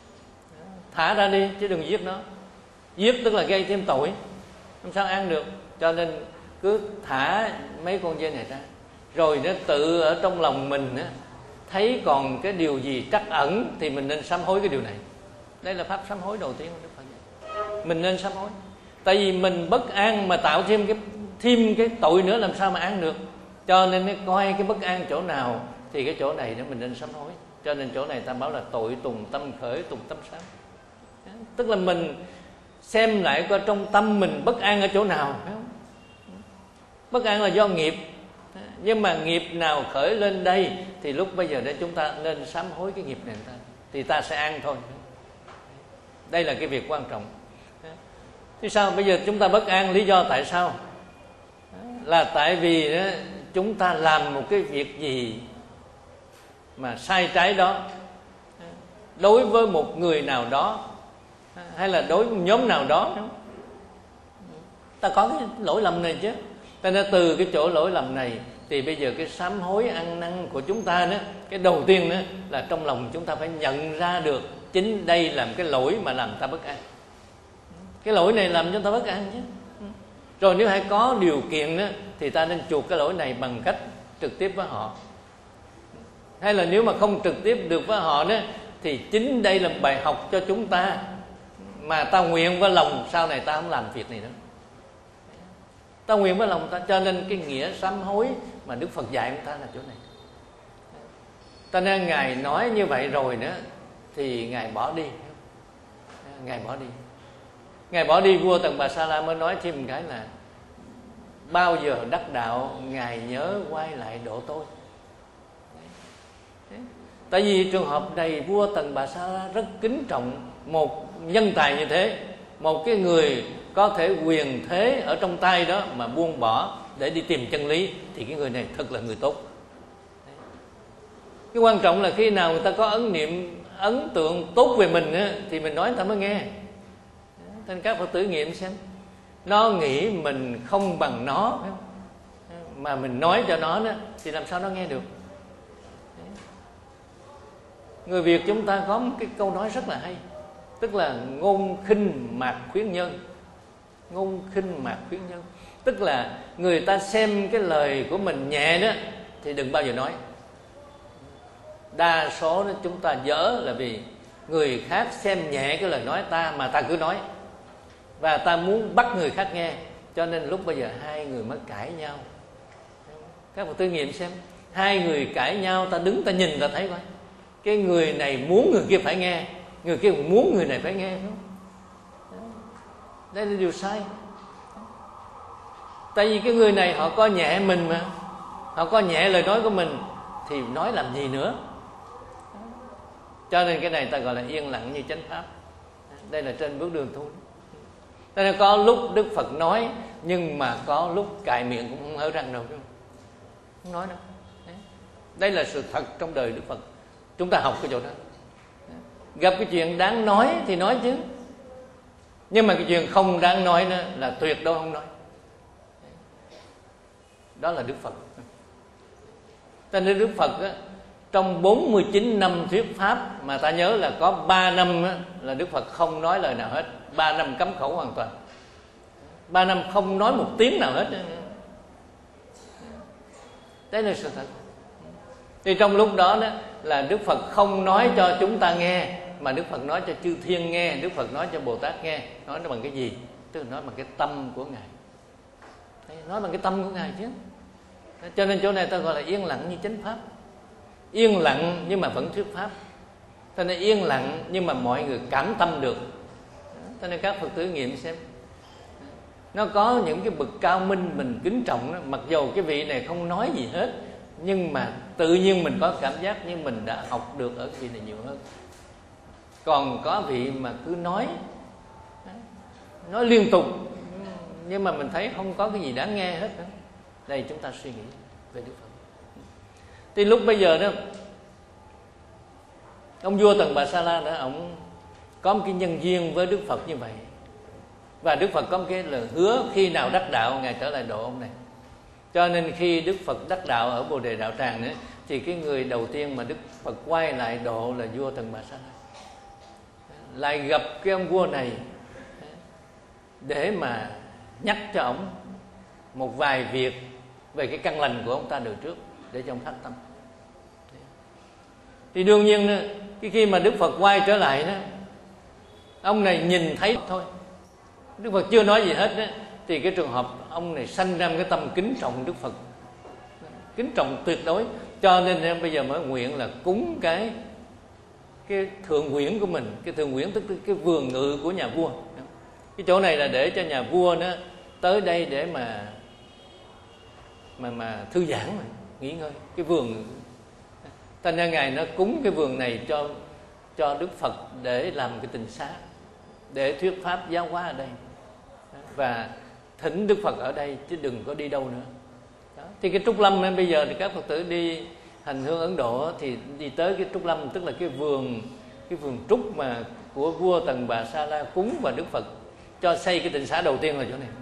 Thả ra đi chứ đừng giết nó. Giết tức là gây thêm tội, làm sao ăn được. Cho nên cứ thả mấy con dê này ra, rồi nó tự ở trong lòng mình á, thấy còn cái điều gì trắc ẩn thì mình nên sám hối cái điều này. Đây là pháp sám hối đầu tiên của Đức Phật. Mình nên sám hối. Tại vì mình bất an mà tạo thêm cái thêm cái tội nữa, làm sao mà ăn được. Cho nên cái coi cái bất an chỗ nào thì cái chỗ này đó mình nên sám hối. Cho nên chỗ này ta bảo là tội tùng tâm khởi, tùng tâm sám. Tức là mình xem lại coi trong tâm mình bất an ở chỗ nào, phải không? Bất an là do nghiệp, nhưng mà nghiệp nào khởi lên đây thì lúc bây giờ để chúng ta nên sám hối cái nghiệp này, ta thì ta sẽ an thôi. Đây là cái việc quan trọng. Thì sao bây giờ chúng ta bất an? Lý do tại sao? Là tại vì đó, chúng ta làm một cái việc gì mà sai trái đó đối với một người nào đó, hay là đối với một nhóm nào đó, ta có cái lỗi lầm này chứ. Cho nên từ cái chỗ lỗi lầm này thì bây giờ cái sám hối ăn năn của chúng ta đó, cái đầu tiên đó là trong lòng chúng ta phải nhận ra được chính đây là một cái lỗi mà làm ta bất an. Cái lỗi này làm cho ta bất an chứ. Rồi nếu hãy có điều kiện đó, thì ta nên chuộc cái lỗi này bằng cách trực tiếp với họ. Hay là nếu mà không trực tiếp được với họ đó, thì chính đây là bài học cho chúng ta, mà ta nguyện với lòng sau này ta không làm việc này nữa. Ta nguyện với lòng ta. Cho nên cái nghĩa sám hối mà Đức Phật dạy chúng ta là chỗ này. Ta nên Ngài nói như vậy rồi nữa thì Ngài bỏ đi. Ngài bỏ đi. Ngài bỏ đi, vua Tần Bà Sa La mới nói thêm một cái là bao giờ đắc đạo Ngài nhớ quay lại độ tôi. Tại vì trường hợp này vua Tần Bà Sa La rất kính trọng một nhân tài như thế, một cái người có thể quyền thế ở trong tay đó mà buông bỏ để đi tìm chân lý, thì cái người này thật là người tốt. Cái quan trọng là khi nào người ta có ấn niệm ấn tượng tốt về mình á, thì mình nói người ta mới nghe. Nên các Phật tử nghiệm xem, nó nghĩ mình không bằng nó, phải không? Mà mình nói cho nó đó, thì làm sao nó nghe được? Người Việt chúng ta có một cái câu nói rất là hay, tức là ngôn khinh mạt khuyến nhân. Ngôn khinh mạt khuyến nhân tức là người ta xem cái lời của mình nhẹ đó thì đừng bao giờ nói. Đa số đó chúng ta dở là vì người khác xem nhẹ cái lời nói ta mà ta cứ nói, và ta muốn bắt người khác nghe, cho nên lúc bây giờ hai người mới cãi nhau. Các bạn tư nghiệm xem, hai người cãi nhau, ta đứng ta nhìn ta thấy coi, cái người này muốn người kia phải nghe, người kia muốn người này phải nghe, đúng không? Đây là điều sai. Tại vì cái người này họ coi nhẹ mình mà, họ coi nhẹ lời nói của mình thì nói làm gì nữa. Cho nên cái này ta gọi là yên lặng như chánh pháp. Đây là trên bước đường tu. Cho nên có lúc Đức Phật nói, nhưng mà có lúc cài miệng cũng không hở răng đâu, không nói đâu. Đây là sự thật trong đời Đức Phật. Chúng ta học cái chỗ đó. Gặp cái chuyện đáng nói thì nói chứ, nhưng mà cái chuyện không đáng nói đó là tuyệt đối không nói. Đó là Đức Phật. Cho nên Đức Phật á, trong bốn mươi chín năm thuyết pháp mà ta nhớ là có ba năm á, là Đức Phật không nói lời nào hết. Ba năm cấm khẩu hoàn toàn. Ba năm không nói một tiếng nào hết. Đấy là sự thật. Thì trong lúc đó, đó là Đức Phật không nói cho chúng ta nghe, mà Đức Phật nói cho chư thiên nghe, Đức Phật nói cho Bồ Tát nghe. Nói nó bằng cái gì? Tức là nói bằng cái tâm của Ngài. Nói bằng cái tâm của Ngài chứ. Cho nên chỗ này ta gọi là yên lặng như chánh pháp. Yên lặng nhưng mà vẫn thuyết pháp. Cho nên yên lặng nhưng mà mọi người cảm tâm được. Cho nên các Phật tử nghiệm xem, nó có những cái bậc cao minh mình kính trọng đó, mặc dù cái vị này không nói gì hết, nhưng mà tự nhiên mình có cảm giác như mình đã học được ở vị này nhiều hơn. Còn có vị mà cứ nói Nói liên tục, nhưng mà mình thấy không có cái gì đáng nghe hết. Đây chúng ta suy nghĩ về Đức Phật. Thì lúc bây giờ đó, ông vua Tần Bà Sa La đó, ông có một cái nhân duyên với Đức Phật như vậy. Và Đức Phật có một cái lời hứa khi nào đắc đạo Ngài trở lại độ ông này. Cho nên khi Đức Phật đắc đạo ở Bồ Đề Đạo Tràng nữa, thì cái người đầu tiên mà Đức Phật quay lại độ là vua Tần Bà Sa La. Lại gặp cái ông vua này để mà nhắc cho ông một vài việc về cái căn lành của ông ta đời trước, để cho ông phát tâm. Thì đương nhiên cái khi mà Đức Phật quay trở lại đó, ông này nhìn thấy thôi, Đức Phật chưa nói gì hết đó, thì cái trường hợp ông này sanh ra một cái tâm kính trọng Đức Phật, kính trọng tuyệt đối. Cho nên em bây giờ mới nguyện là cúng cái cái thượng quyển của mình. Cái thượng quyển tức cái vườn ngự của nhà vua. Cái chỗ này là để cho nhà vua nó tới đây để mà mà mà thư giãn, mà nghỉ ngơi. Cái vườn, thành ra Ngài nó cúng cái vườn này cho cho Đức Phật để làm cái tịnh xá, để thuyết pháp giáo hóa ở đây, và thỉnh Đức Phật ở đây chứ đừng có đi đâu nữa. Đó. Thì cái Trúc Lâm bây giờ thì các Phật tử đi hành hương Ấn Độ thì đi tới cái Trúc Lâm, tức là cái vườn cái vườn trúc mà của vua Tần Bà Sa La cúng và Đức Phật cho xây cái tịnh xá đầu tiên là chỗ này.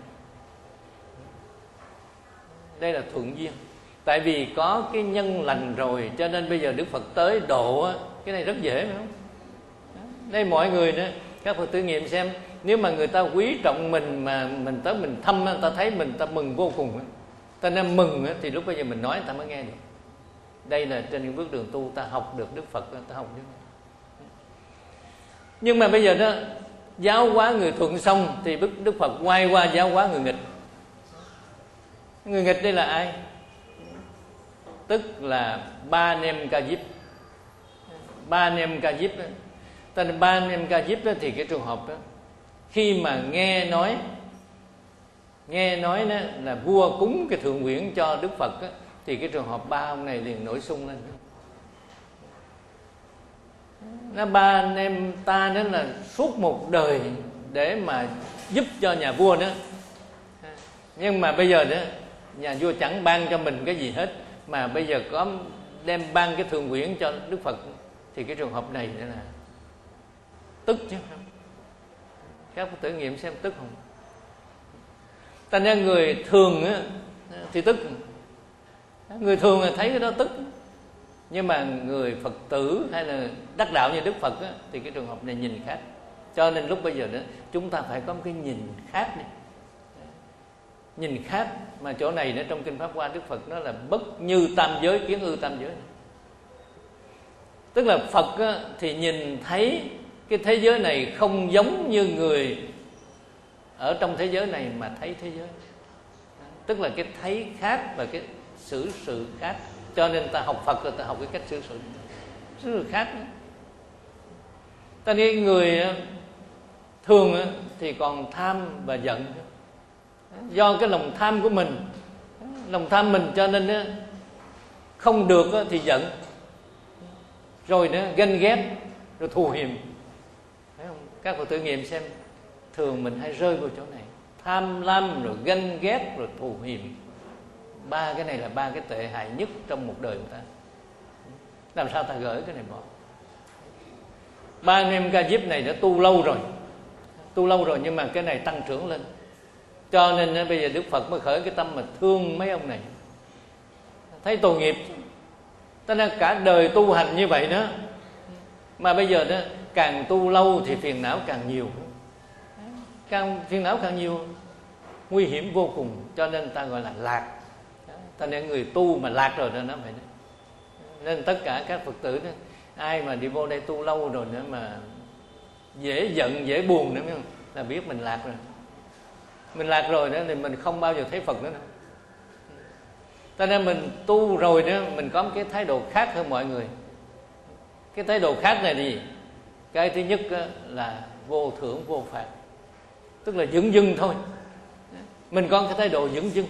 Đây là thuận duyên. Tại vì có cái nhân lành rồi, cho nên bây giờ Đức Phật tới độ, cái này rất dễ phải không? Đây mọi người đó, các Phật tử nghiệm xem, nếu mà người ta quý trọng mình mà mình tới mình thăm, ta thấy mình ta mừng vô cùng. Ta nên mừng thì lúc bây giờ mình nói ta mới nghe được. Đây là trên những bước đường tu ta học được Đức Phật, ta học được. Nhưng mà bây giờ đó, giáo hóa người thuận xong thì Đức Phật quay qua giáo hóa người nghịch. Người nghịch đây là ai? Tức là Ba Nem Ca Diếp. Ba Nem Ca Diếp Ta nên ba anh em Ca Diếp đó thì cái trường hợp đó, khi mà nghe nói nghe nói đó là vua cúng cái thượng quyển cho Đức Phật đó, thì cái trường hợp ba ông này liền nổi sung lên. Nó ba anh em ta đó là suốt một đời để mà giúp cho nhà vua đó, nhưng mà bây giờ đó nhà vua chẳng ban cho mình cái gì hết, mà bây giờ có đem ban cái thượng quyển cho Đức Phật, thì cái trường hợp này nữa là tức chứ không? Các Phật tử nghiệm xem tức không? Thành ra người thường á, thì tức, người thường là thấy cái đó tức, nhưng mà người Phật tử hay là đắc đạo như Đức Phật á, thì cái trường hợp này nhìn khác. Cho nên lúc bây giờ đó chúng ta phải có một cái nhìn khác đi, nhìn khác. Mà chỗ này đó trong kinh Pháp Hoa Đức Phật nó là bất như tam giới kiến ư tam giới, tức là Phật á, thì nhìn thấy cái thế giới này không giống như người ở trong thế giới này mà thấy thế giới, tức là cái thấy khác và cái xử sự khác. Cho nên ta học Phật là ta học cái cách xử sự xử sự khác nữa. Ta nghĩ người thường thì còn tham và giận, do cái lòng tham của mình, lòng tham mình cho nên không được thì giận, rồi nữa ganh ghét, rồi thù hiềm. Thấy không? Các Phật tử nghiệm xem, thường mình hay rơi vào chỗ này: tham lam, rồi ganh ghét, rồi thù hiềm. Ba cái này là ba cái tệ hại nhất trong một đời người ta. Làm sao ta gỡ cái này bỏ? Ba anh em Ca Diếp này đã tu lâu rồi, tu lâu rồi nhưng mà cái này tăng trưởng lên. Cho nên bây giờ Đức Phật mới khởi cái tâm mà thương mấy ông này, thấy tội nghiệp. Cho nên cả đời tu hành như vậy đó, mà bây giờ đó càng tu lâu thì phiền não càng nhiều, càng phiền não càng nhiều, nguy hiểm vô cùng. Cho nên ta gọi là lạc. Ta nên người tu mà lạc rồi đó nó vậy đó. Nên tất cả các Phật tử đó, ai mà đi vô đây tu lâu rồi nữa mà dễ giận dễ buồn nữa là biết mình lạc rồi. Mình lạc rồi đó thì mình không bao giờ thấy Phật nữa đâu. Cho nên mình tu rồi đó, mình có một cái thái độ khác hơn mọi người. Cái thái độ khác này thì cái thứ nhất là vô thưởng vô phạt, tức là dửng dưng thôi. Mình có cái thái độ dửng dưng.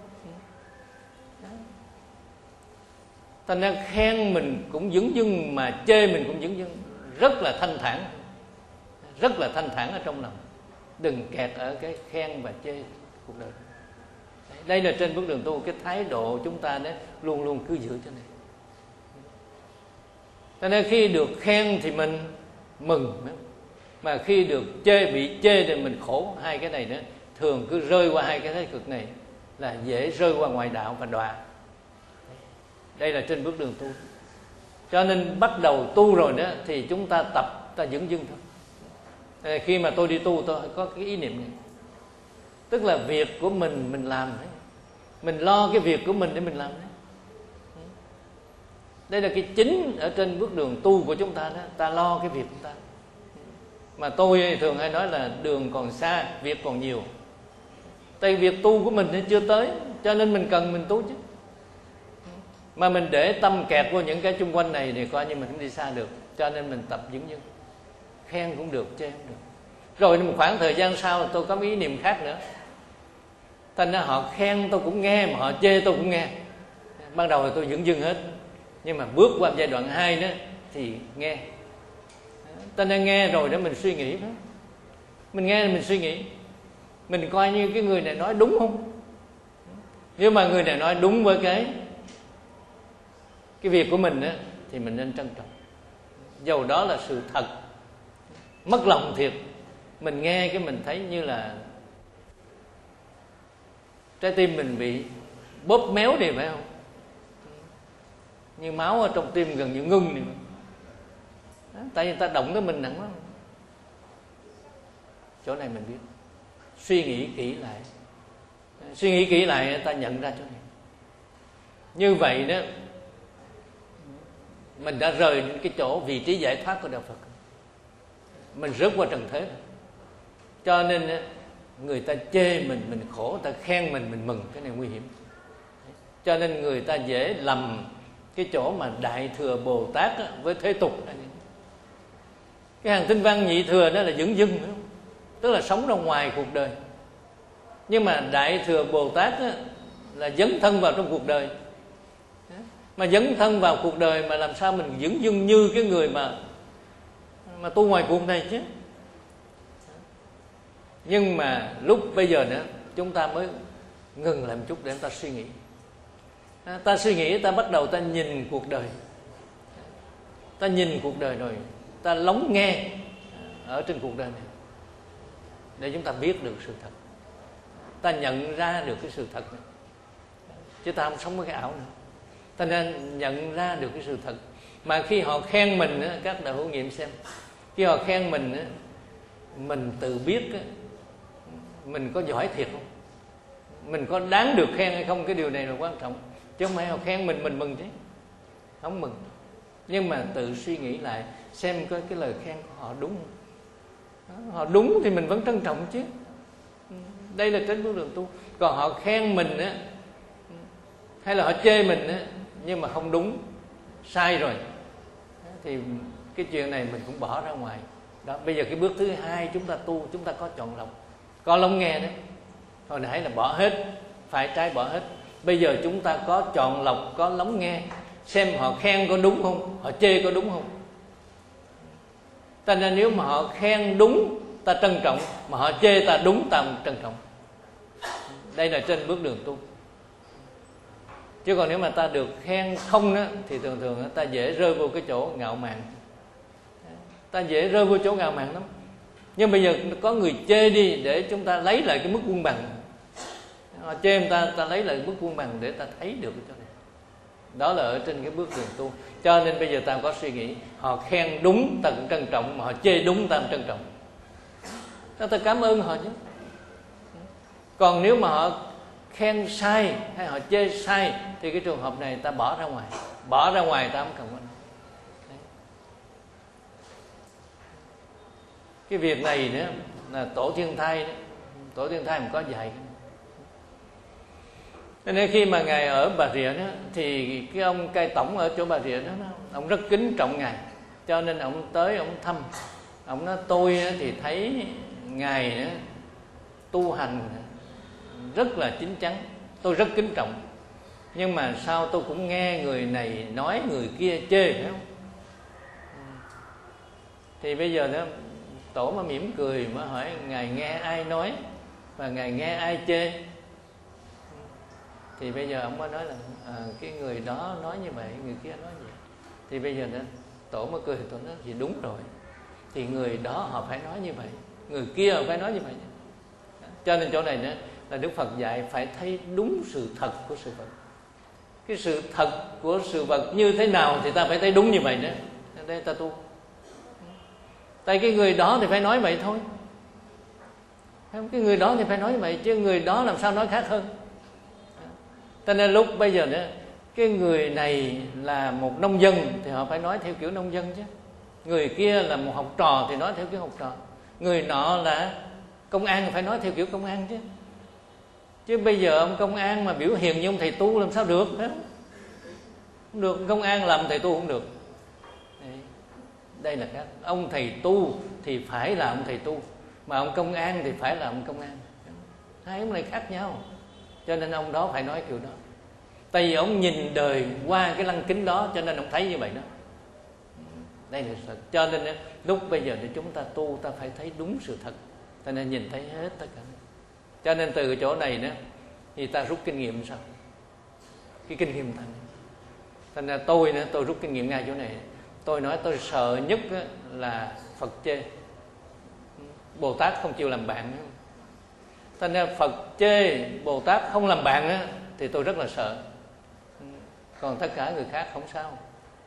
Thành ra khen mình cũng dửng dưng, mà chê mình cũng dửng dưng, rất là thanh thản, rất là thanh thản ở trong lòng. Đừng kẹt ở cái khen và chê cuộc đời. Đây là trên bước đường tu, cái thái độ chúng ta đấy luôn luôn cứ giữ cho này. Cho nên khi được khen thì mình mừng, mà khi được chê, bị chê thì mình khổ. Hai cái này đó thường cứ rơi qua hai cái thái cực này là dễ rơi qua ngoại đạo và đọa. Đây là trên bước đường tu. Cho nên bắt đầu tu rồi đó thì chúng ta tập, ta dửng dưng thôi. Khi mà tôi đi tu tôi có cái ý niệm này, tức là việc của mình mình làm đấy, mình lo cái việc của mình để mình làm đấy. Đây là cái chính ở trên bước đường tu của chúng ta đó, ta lo cái việc của ta. Mà tôi thường hay nói là đường còn xa, việc còn nhiều. Tại việc tu của mình chưa tới, cho nên mình cần mình tu chứ. Mà mình để tâm kẹt vô những cái xung quanh này thì coi như mình không đi xa được. Cho nên mình tập dửng dưng, khen cũng được, chê cũng được. Rồi một khoảng thời gian sau tôi có ý niệm khác nữa. Thành ra họ khen tôi cũng nghe, mà họ chê tôi cũng nghe. Ban đầu thì tôi dửng dưng hết, nhưng mà bước qua giai đoạn hai đó thì nghe. Thành ra nghe rồi đó mình suy nghĩ đó. Mình nghe mình suy nghĩ, mình coi như cái người này nói đúng không. Nếu mà người này nói đúng với cái Cái việc của mình đó, thì mình nên trân trọng. Dầu đó là sự thật, mất lòng thiệt, mình nghe cái mình thấy như là trái tim mình bị bóp méo đi, phải không? Như máu ở trong tim gần như ngưng đi. Tại vì người ta động tới mình nặng lắm. Chỗ này mình biết, suy nghĩ kỹ lại, suy nghĩ kỹ lại ta nhận ra chỗ này. Như vậy đó, mình đã rời đến cái chỗ vị trí giải thoát của đạo Phật, mình rớt qua trần thế. Cho nên người ta chê mình, mình khổ, ta khen mình, mình mừng. Cái này nguy hiểm. Cho nên người ta dễ lầm cái chỗ mà Đại Thừa Bồ Tát với thế tục. Cái hàng tinh văn nhị thừa đó là dưỡng dưng, tức là sống ra ngoài cuộc đời. Nhưng mà Đại thừa Bồ Tát đó, là dấn thân vào trong cuộc đời. Mà dấn thân vào cuộc đời mà làm sao mình dưỡng dưng như cái người mà mà tu ngoài cuộc này chứ. Nhưng mà lúc bây giờ nữa chúng ta mới ngừng lại một chút để chúng ta suy nghĩ. Ta suy nghĩ, ta bắt đầu ta nhìn cuộc đời. Ta nhìn cuộc đời rồi ta lắng nghe ở trên cuộc đời này để chúng ta biết được sự thật. Ta nhận ra được cái sự thật này. Chứ ta không sống với cái ảo nữa. Ta nên nhận ra được cái sự thật. Mà khi họ khen mình, các đạo hữu nghiệm xem, khi họ khen mình, mình tự biết mình có giỏi thiệt không, mình có đáng được khen hay không. Cái điều này là quan trọng. Chứ không phải họ khen mình, mình mừng chứ, không mừng. Nhưng mà tự suy nghĩ lại xem coi cái lời khen của họ đúng không. Họ đúng thì mình vẫn trân trọng chứ. Đây là trên bước đường tu. Còn họ khen mình á, hay là họ chê mình á, nhưng mà không đúng, sai rồi, thì cái chuyện này mình cũng bỏ ra ngoài. Đó, bây giờ cái bước thứ hai chúng ta tu, chúng ta có chọn lọc, có lắng nghe đấy. Hồi nãy là bỏ hết, phải trái bỏ hết. Bây giờ chúng ta có chọn lọc, có lắng nghe, xem họ khen có đúng không, họ chê có đúng không. Ta nên nếu mà họ khen đúng ta trân trọng, mà họ chê ta đúng ta trân trọng. Đây là trên bước đường tu. Chứ còn nếu mà ta được khen không đó, thì thường thường ta dễ rơi vô cái chỗ ngạo mạn. Ta dễ rơi vô chỗ ngạo mạn lắm. Nhưng bây giờ có người chê đi để chúng ta lấy lại cái mức quân bằng. Họ chê người ta, ta lấy lại mức quân bằng để ta thấy được cái chỗ này. Đó là ở trên cái bước đường tu. Cho nên bây giờ ta có suy nghĩ, họ khen đúng ta cũng trân trọng, mà họ chê đúng ta cũng trân trọng. Ta, ta cảm ơn họ chứ. Còn nếu mà họ khen sai hay họ chê sai thì cái trường hợp này ta bỏ ra ngoài. Bỏ ra ngoài ta không cần quan. Cái việc này nữa là Tổ Thiên Thai đó. Tổ Thiên Thai mình có dạy. Cho nên khi mà Ngài ở Bà Rịa đó, thì cái ông cai tổng ở chỗ Bà Rịa đó, ông rất kính trọng Ngài. Cho nên ông tới ông thăm. Ông nói tôi thì thấy Ngài đó, tu hành rất là chín chắn, tôi rất kính trọng. Nhưng mà sao tôi cũng nghe người này nói người kia chê, phải không? Thì bây giờ đó Tổ mà mỉm cười mà hỏi Ngài nghe ai nói và Ngài nghe ai chê. Thì bây giờ ông mới nói là à, cái người đó nói như vậy, người kia nói vậy. Thì bây giờ đó Tổ mới cười, Tổ nói thì đúng rồi. Thì người đó họ phải nói như vậy, người kia họ phải nói như vậy. Cho nên chỗ này đó là Đức Phật dạy phải thấy đúng sự thật của sự vật. Cái sự thật của sự vật như thế nào thì ta phải thấy đúng như vậy đó. Đây ta tu. Tại cái người đó thì phải nói vậy thôi. Cái người đó thì phải nói vậy, chứ người đó làm sao nói khác hơn. Cho nên lúc bây giờ đó, cái người này là một nông dân thì họ phải nói theo kiểu nông dân chứ. Người kia là một học trò thì nói theo kiểu học trò. Người nọ là công an phải nói theo kiểu công an chứ. Chứ bây giờ ông công an mà biểu hiện như ông thầy tu làm sao được, phải không? Không được, công an làm thầy tu không được. Đây là khác. Ông thầy tu thì phải là ông thầy tu, mà ông công an thì phải là ông công an. Hai ông này khác nhau. Cho nên ông đó phải nói kiểu đó. Tại vì ông nhìn đời qua cái lăng kính đó, cho nên ông thấy như vậy đó. Đây là sự. Cho nên lúc bây giờ để chúng ta tu, ta phải thấy đúng sự thật. Ta nên nhìn thấy hết tất cả. Cho nên từ chỗ này đó thì ta rút kinh nghiệm sao? Cái kinh nghiệm thành. Thành ra tôi nữa, tôi rút kinh nghiệm ngay chỗ này. Tôi nói tôi sợ nhất là Phật chê, Bồ Tát không chịu làm bạn. Thành ra Phật chê, Bồ Tát không làm bạn á, thì tôi rất là sợ. Còn tất cả người khác không sao.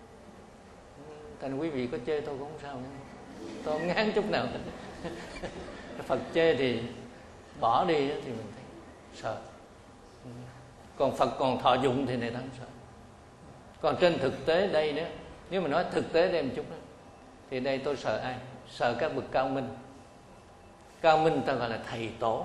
Thành quý vị có chê tôi cũng không sao nữa. Tôi không ngán chút nào. Phật chê thì bỏ đi thì mình thấy sợ. Còn Phật còn thọ dụng thì này ta không sợ. Còn trên thực tế đây đó, nếu mà nói thực tế đây một chút đó, thì đây tôi sợ ai? Sợ các bậc cao minh. Cao minh ta gọi là thầy tổ.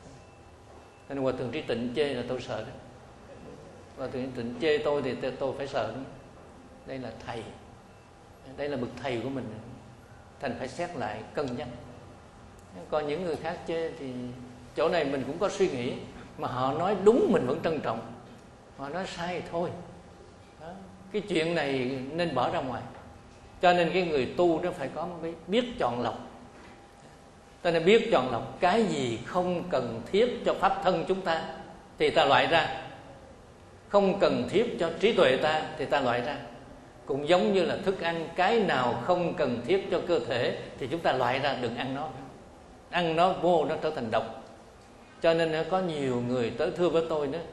Nên Hòa Thượng Trí Tịnh chê là tôi sợ đó. Hòa Thượng Trí Tịnh chê tôi thì tôi phải sợ đó. Đây là thầy. Đây là bậc thầy của mình. thành phải xét lại cân nhắc. Còn những người khác chê thì chỗ này mình cũng có suy nghĩ, mà họ nói đúng mình vẫn trân trọng, họ nói sai thì thôi. Đó. Cái chuyện này nên bỏ ra ngoài. Cho nên cái người tu nó phải có một biết chọn lọc. Ta nên biết chọn lọc cái gì không cần thiết cho pháp thân chúng ta thì ta loại ra, không cần thiết cho trí tuệ ta thì ta loại ra. Cũng giống như là thức ăn, cái nào không cần thiết cho cơ thể thì chúng ta loại ra, đừng ăn nó. Ăn nó vô nó trở thành độc. Cho nên có nhiều người tới thưa với tôi đó,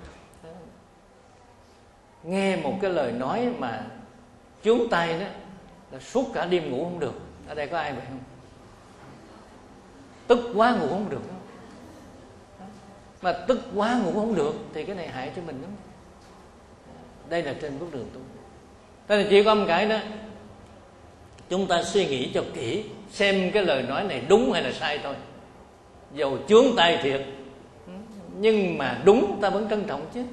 nghe một cái lời nói mà chướng tai đó là suốt cả đêm ngủ không được. Ở đây có ai vậy không? Tức quá ngủ không được. Mà tức quá ngủ không được thì cái này hại cho mình lắm. Đây là trên bước đường tu. Thế là chỉ có một cái đó, chúng ta suy nghĩ cho kỹ, xem cái lời nói này đúng hay là sai thôi. Dầu chướng tai thiệt, nhưng mà đúng ta vẫn trân trọng chứ.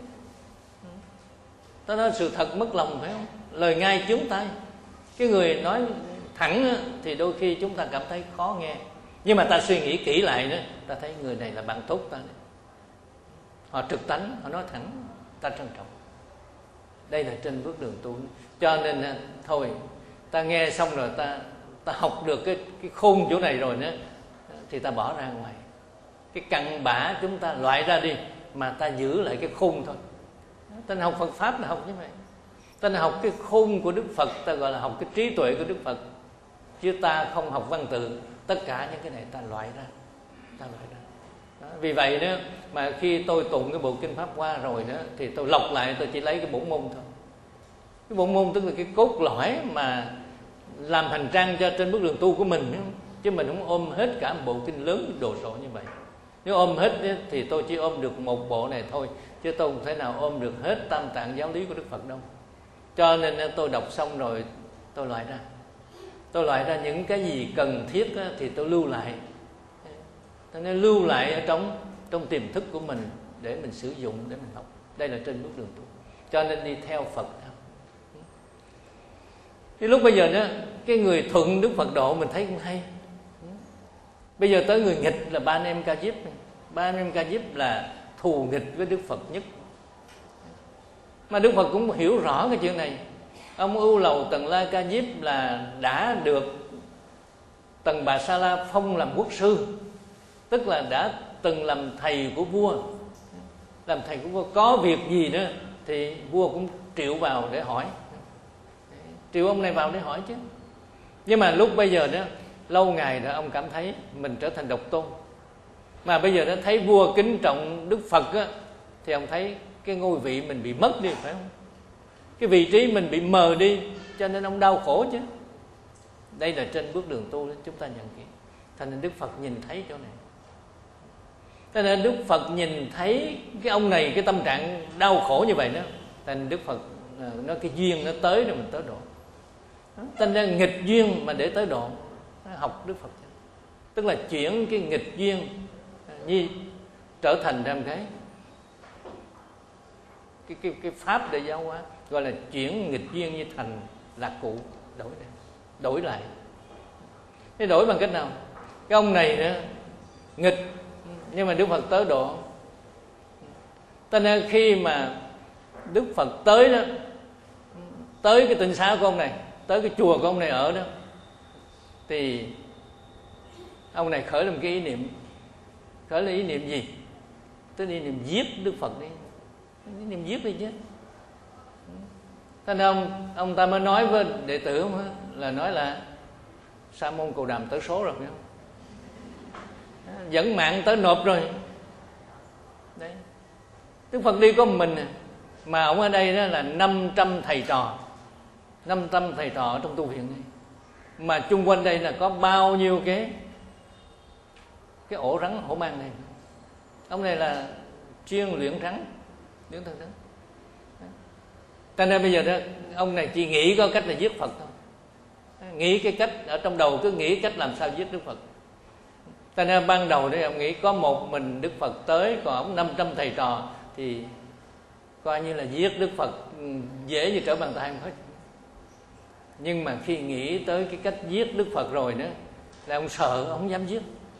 Ta nói sự thật mất lòng phải không? Lời ngai chướng tai. Cái người nói thẳng thì đôi khi chúng ta cảm thấy khó nghe, nhưng mà ta suy nghĩ kỹ lại đó, ta thấy người này là bạn tốt ta. Họ trực tánh, họ nói thẳng, ta trân trọng. Đây là trên bước đường tu. Cho nên thôi, ta nghe xong rồi ta ta học được cái cái khôn chỗ này rồi đó, thì ta bỏ ra ngoài. Cái cặn bã chúng ta loại ra đi, mà ta giữ lại cái khôn thôi. Ta học Phật pháp là học như vậy. Ta học cái khôn của Đức Phật, ta gọi là học cái trí tuệ của Đức Phật, chứ ta không học văn tự. Tất cả những cái này ta loại ra, ta loại ra. Đó, vì vậy đó mà khi tôi tụng cái bộ kinh Pháp Hoa rồi đó, thì tôi lọc lại, tôi chỉ lấy cái bổn môn thôi. Cái bổn môn tức là cái cốt lõi mà làm hành trang cho trên bước đường tu của mình, chứ mình không ôm hết cả một bộ kinh lớn đồ sộ như vậy. Nếu ôm hết thì tôi chỉ ôm được một bộ này thôi, chứ tôi không thể nào ôm được hết tam tạng giáo lý của Đức Phật đâu. Cho nên tôi đọc xong rồi tôi loại ra. Tôi loại ra những cái gì cần thiết thì tôi lưu lại. Tôi nên lưu lại ở trong trong tiềm thức của mình để mình sử dụng, để mình học. Đây là trên bước đường tu. Cho nên đi theo Phật. Cái lúc bây giờ đó, cái người thuận Đức Phật độ mình thấy cũng hay. Bây giờ tới người nghịch là Ba Anh Em Ca Diếp. Ba Anh Em Ca Diếp là thù nghịch với Đức Phật nhất. Mà Đức Phật cũng hiểu rõ cái chuyện này. Ông Ưu Lầu Tần La Ca Diếp là đã được Tần Bà Sa La phong làm quốc sư, tức là đã từng làm thầy của vua. Làm thầy của vua, có việc gì đó thì vua cũng triệu vào để hỏi, triệu ông này vào để hỏi chứ. Nhưng mà lúc bây giờ đó, lâu ngày đó ông cảm thấy mình trở thành độc tôn. Mà bây giờ nó thấy vua kính trọng Đức Phật á, thì ông thấy cái ngôi vị mình bị mất đi, phải không? Cái vị trí mình bị mờ đi, cho nên ông đau khổ chứ. Đây là trên bước đường tu chúng ta nhận kỹ. Thành nên Đức Phật nhìn thấy chỗ này. Cho nên Đức Phật nhìn thấy cái ông này, cái tâm trạng đau khổ như vậy đó. Thành Đức Phật nói cái duyên nó tới rồi mình tới độ. Thành ra nghịch duyên mà để tới độ, học Đức Phật. Tức là chuyển cái nghịch duyên như trở thành ra một cái cái cái cái pháp để giáo hóa, gọi là chuyển nghịch duyên như thành lạc cụ, đổi lại, đổi lại. Thế đổi bằng cách nào? Cái ông này nữa nghịch, nhưng mà Đức Phật tới độ. Cho nên khi mà Đức Phật tới đó, tới cái tịnh xá của ông này, tới cái chùa của ông này ở đó, thì ông này khởi lên cái ý niệm. Khởi lên ý niệm gì? Tới ý niệm giết Đức Phật đi, ý niệm giết đi chứ. Thế nên ông ông ta mới nói với đệ tử ông là nói là Sa môn Cồ Đàm tới số rồi, phải không? Dẫn mạng tới nộp rồi. Đấy. Đức Phật đi có một mình, mà ông ở đây đó là năm trăm thầy trò, năm trăm thầy trò ở trong tu viện này. Mà chung quanh đây là có bao nhiêu cái cái ổ rắn hổ mang này. Ông này là chuyên luyện rắn, luyện thần rắn. Cho nên bây giờ đó, ông này chỉ nghĩ có cách là giết Phật thôi. Nghĩ cái cách, ở trong đầu cứ nghĩ cách làm sao giết Đức Phật. Cho nên ban đầu đấy ông nghĩ có một mình Đức Phật tới, còn ông năm trăm thầy trò thì coi như là giết Đức Phật dễ như trở bàn tay không hết. Nhưng mà khi nghĩ tới cái cách giết Đức Phật rồi đó, là ông sợ, ông không dám giết.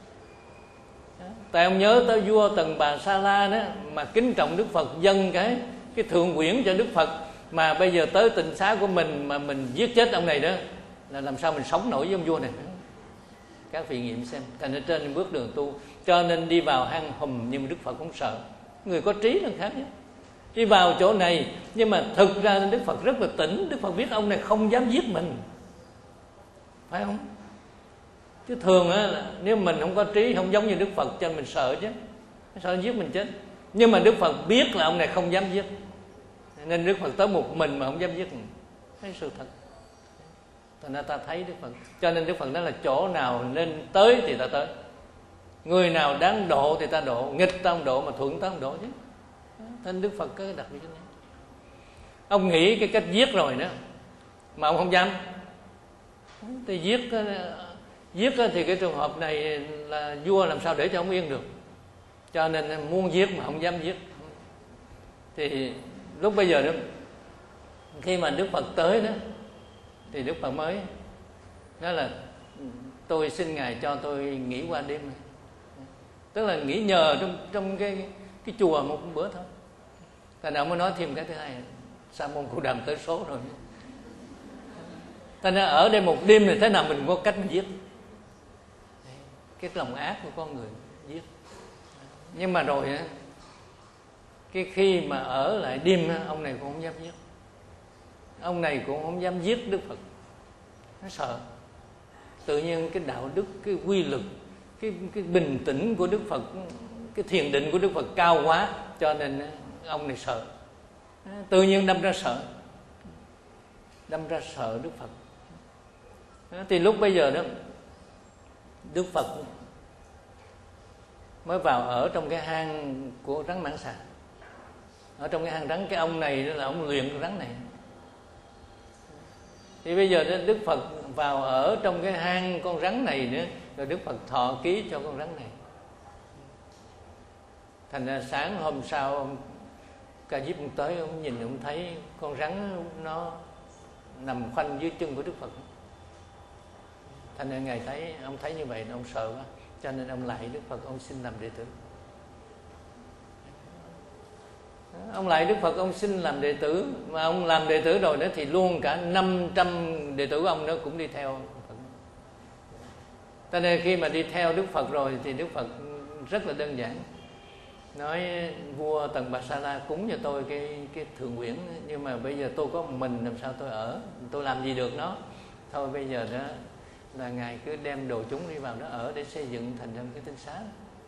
Tại ông nhớ tới vua Tần Bà Sa La đó, mà kính trọng Đức Phật, dâng cái cái thượng quyển cho Đức Phật, mà bây giờ tới tịnh xá của mình mà mình giết chết ông này đó, là làm sao mình sống nổi với ông vua này. Các vị nghiệm xem. Thành ở trên bước đường tu, cho nên đi vào hang hùm nhưng mà Đức Phật cũng sợ. Người có trí là khác nhé. Đi vào chỗ này nhưng mà thực ra Đức Phật rất là tỉnh. Đức Phật biết ông này không dám giết mình, phải không? Chứ thường á, nếu mình không có trí, không giống như Đức Phật, cho nên mình sợ chứ, sợ giết mình chết. Nhưng mà Đức Phật biết là ông này không dám giết, nên Đức Phật tới một mình mà không dám giết mình. Thấy sự thật. Thành ra ta thấy Đức Phật. Cho nên Đức Phật nói là chỗ nào nên tới thì ta tới, người nào đáng độ thì ta độ, nghịch ta không độ mà thuận ta không độ chứ. Nên Đức Phật có đặc biệt như thế. Ông nghĩ cái cách giết rồi đó mà ông không dám, thì giết giết thì cái trường hợp này là vua làm sao để cho ông yên được. Cho nên muốn giết mà không dám giết. Thì lúc bây giờ đó, khi mà Đức Phật tới đó, thì Đức Phật mới nói là tôi xin Ngài cho tôi nghỉ qua đêm này. Tức là nghỉ nhờ trong trong cái cái chùa một bữa thôi. Thành ra ông mới nói thêm cái thứ hai, Sa môn Cù Đàm tới số rồi. Thành ra ở đây một đêm thì thế nào mình có cách mình giết. Cái lòng ác của con người giết. Nhưng mà rồi á, cái khi mà ở lại đêm á, ông này cũng không dám giết. Ông này cũng không dám giết Đức Phật. Nó sợ. Tự nhiên cái đạo đức, cái quy lực, cái, cái bình tĩnh của Đức Phật, cái thiền định của Đức Phật cao quá, cho nên ông này sợ. Tự nhiên đâm ra sợ. Đâm ra sợ Đức Phật. Thì lúc bây giờ đó, Đức Phật mới vào ở trong cái hang của rắn mãng xà. Ở trong cái hang rắn, cái ông này là ông luyện con rắn này. Thì bây giờ Đức Phật vào ở trong cái hang con rắn này nữa, rồi Đức Phật thọ ký cho con rắn này. Thành ra sáng hôm sau ông Ca Diếp ông tới, ông nhìn ông thấy con rắn nó nằm khoanh dưới chân của Đức Phật. Thành ra Ngài thấy, ông thấy như vậy ông sợ quá, cho nên ông lại Đức Phật, ông xin làm đệ tử. Ông lại Đức Phật, ông xin làm đệ tử. Mà ông làm đệ tử rồi đó thì luôn cả năm trăm đệ tử của ông nó cũng đi theo Phật. Cho nên khi mà đi theo Đức Phật rồi thì Đức Phật rất là đơn giản. Nói vua Tần Bà Sa La cúng cho tôi cái, cái thượng quyển, nhưng mà bây giờ tôi có một mình, làm sao tôi ở, tôi làm gì được nó. Thôi bây giờ đó là Ngài cứ đem đồ chúng đi vào đó ở để xây dựng thành ra cái tinh xá.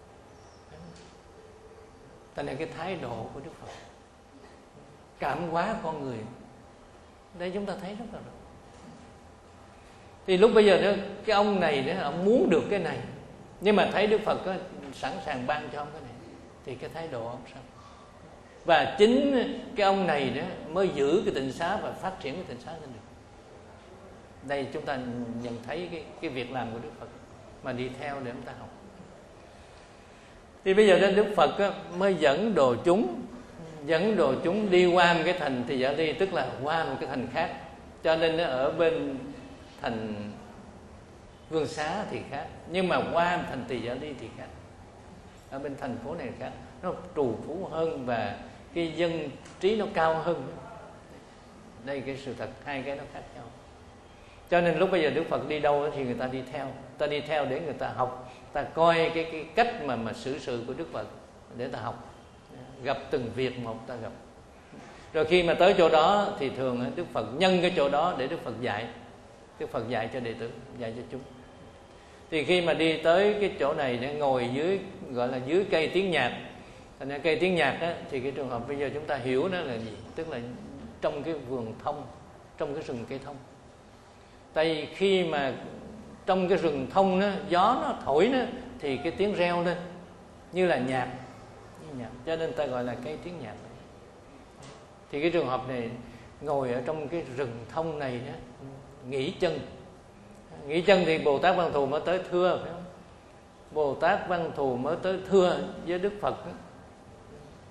Thành ra cái thái độ của Đức Phật cảm hóa con người, đây chúng ta thấy rất là rõ. Thì lúc bây giờ đó, cái ông này đó, ông muốn được cái này, nhưng mà thấy Đức Phật có sẵn sàng ban cho ông cái này, thì cái thái độ ông sao. Và chính cái ông này đó mới giữ cái tịnh xá và phát triển cái tịnh xá lên được. Đây chúng ta nhận thấy cái, cái việc làm của Đức Phật mà đi theo để chúng ta học. Thì bây giờ Đức Phật á, mới dẫn đồ chúng dẫn đồ chúng đi qua một cái thành Tỳ Giả Ly, tức là qua một cái thành khác. Cho nên nó ở bên thành Vương Xá thì khác, nhưng mà qua thành Tỳ Giả Ly thì khác. Ở bên thành phố này khác, nó trù phú hơn và cái dân trí nó cao hơn. Đây cái sự thật, hai cái nó khác nhau. Cho nên lúc bây giờ Đức Phật đi đâu thì người ta đi theo, ta đi theo để người ta học, ta coi cái cái cách mà mà xử sự của Đức Phật để ta học, gặp từng việc một ta gặp. Rồi khi mà tới chỗ đó thì thường Đức Phật nhân cái chỗ đó để Đức Phật dạy, Đức Phật dạy cho đệ tử, dạy cho chúng. Thì khi mà đi tới cái chỗ này để ngồi dưới, gọi là dưới cây tiếng nhạc. Thành ra cây tiếng nhạc á, thì cái trường hợp bây giờ chúng ta hiểu nó là gì? Tức là trong cái vườn thông, trong cái rừng cây thông. Tại vì khi mà trong cái rừng thông đó, gió nó thổi nó, thì cái tiếng reo lên như là nhạc, như nhạc. Cho nên ta gọi là cây tiếng nhạc. Thì cái trường hợp này ngồi ở trong cái rừng thông này đó, nghỉ chân. Nghỉ chân thì Bồ Tát Văn Thù mới tới thưa, phải không? Bồ Tát Văn Thù mới tới thưa với Đức Phật đó.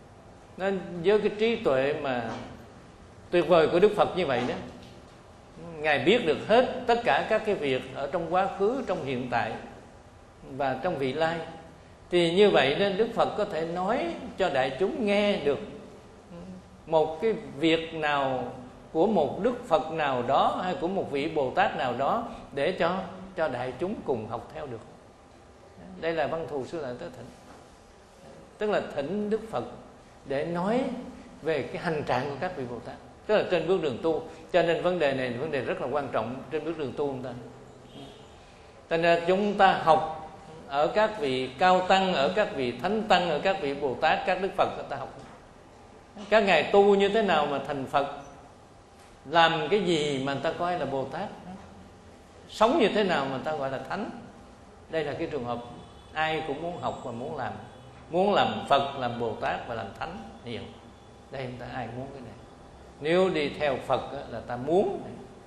Nên với cái trí tuệ mà tuyệt vời của Đức Phật như vậy đó, Ngài biết được hết tất cả các cái việc ở trong quá khứ, trong hiện tại và trong vị lai. Thì như vậy nên Đức Phật có thể nói cho đại chúng nghe được một cái việc nào của một Đức Phật nào đó hay của một vị Bồ Tát nào đó để cho cho đại chúng cùng học theo được. Đây là Văn Thù Sư Lợi Tới thỉnh, tức là thỉnh Đức Phật để nói về cái hành trạng của các vị Bồ Tát, tức là trên bước đường tu. Cho nên vấn đề này là vấn đề rất là quan trọng trên bước đường tu chúng ta. Cho nên chúng ta học ở các vị cao tăng, ở các vị thánh tăng, ở các vị Bồ Tát, các Đức Phật, ta học các ngài tu như thế nào mà thành Phật, làm cái gì mà người ta coi là Bồ Tát, sống như thế nào mà người ta gọi là thánh. Đây là cái trường hợp ai cũng muốn học và muốn làm, muốn làm Phật, làm Bồ Tát và làm thánh hiền. Đây người ta ai muốn cái này. Nếu đi theo Phật là ta muốn.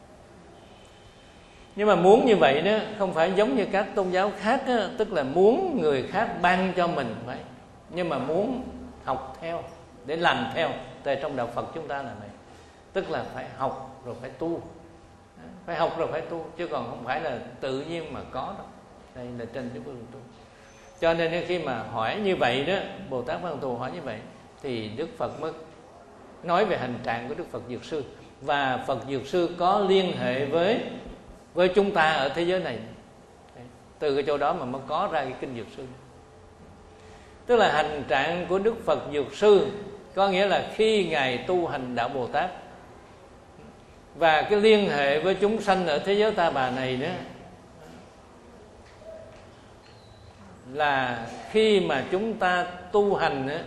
Nhưng mà muốn như vậy đó không phải giống như các tôn giáo khác đó, tức là muốn người khác ban cho mình phải, nhưng mà muốn học theo để làm theo. Tại trong đạo Phật chúng ta là này, tức là phải học rồi phải tu, phải học rồi phải tu, chứ còn không phải là tự nhiên mà có đâu. Đây là trên cái bước tu. Cho nên khi mà hỏi như vậy đó, Bồ Tát Văn Thù hỏi như vậy, thì Đức Phật mới nói về hành trạng của Đức Phật Dược Sư. Và Phật Dược Sư có liên hệ với với chúng ta ở thế giới này. Từ cái chỗ đó mà mới có ra cái kinh Dược Sư. Tức là hành trạng của Đức Phật Dược Sư có nghĩa là khi Ngài tu hành đạo Bồ Tát, và cái liên hệ với chúng sanh ở thế giới ta bà này đó là khi mà chúng ta tu hành đó,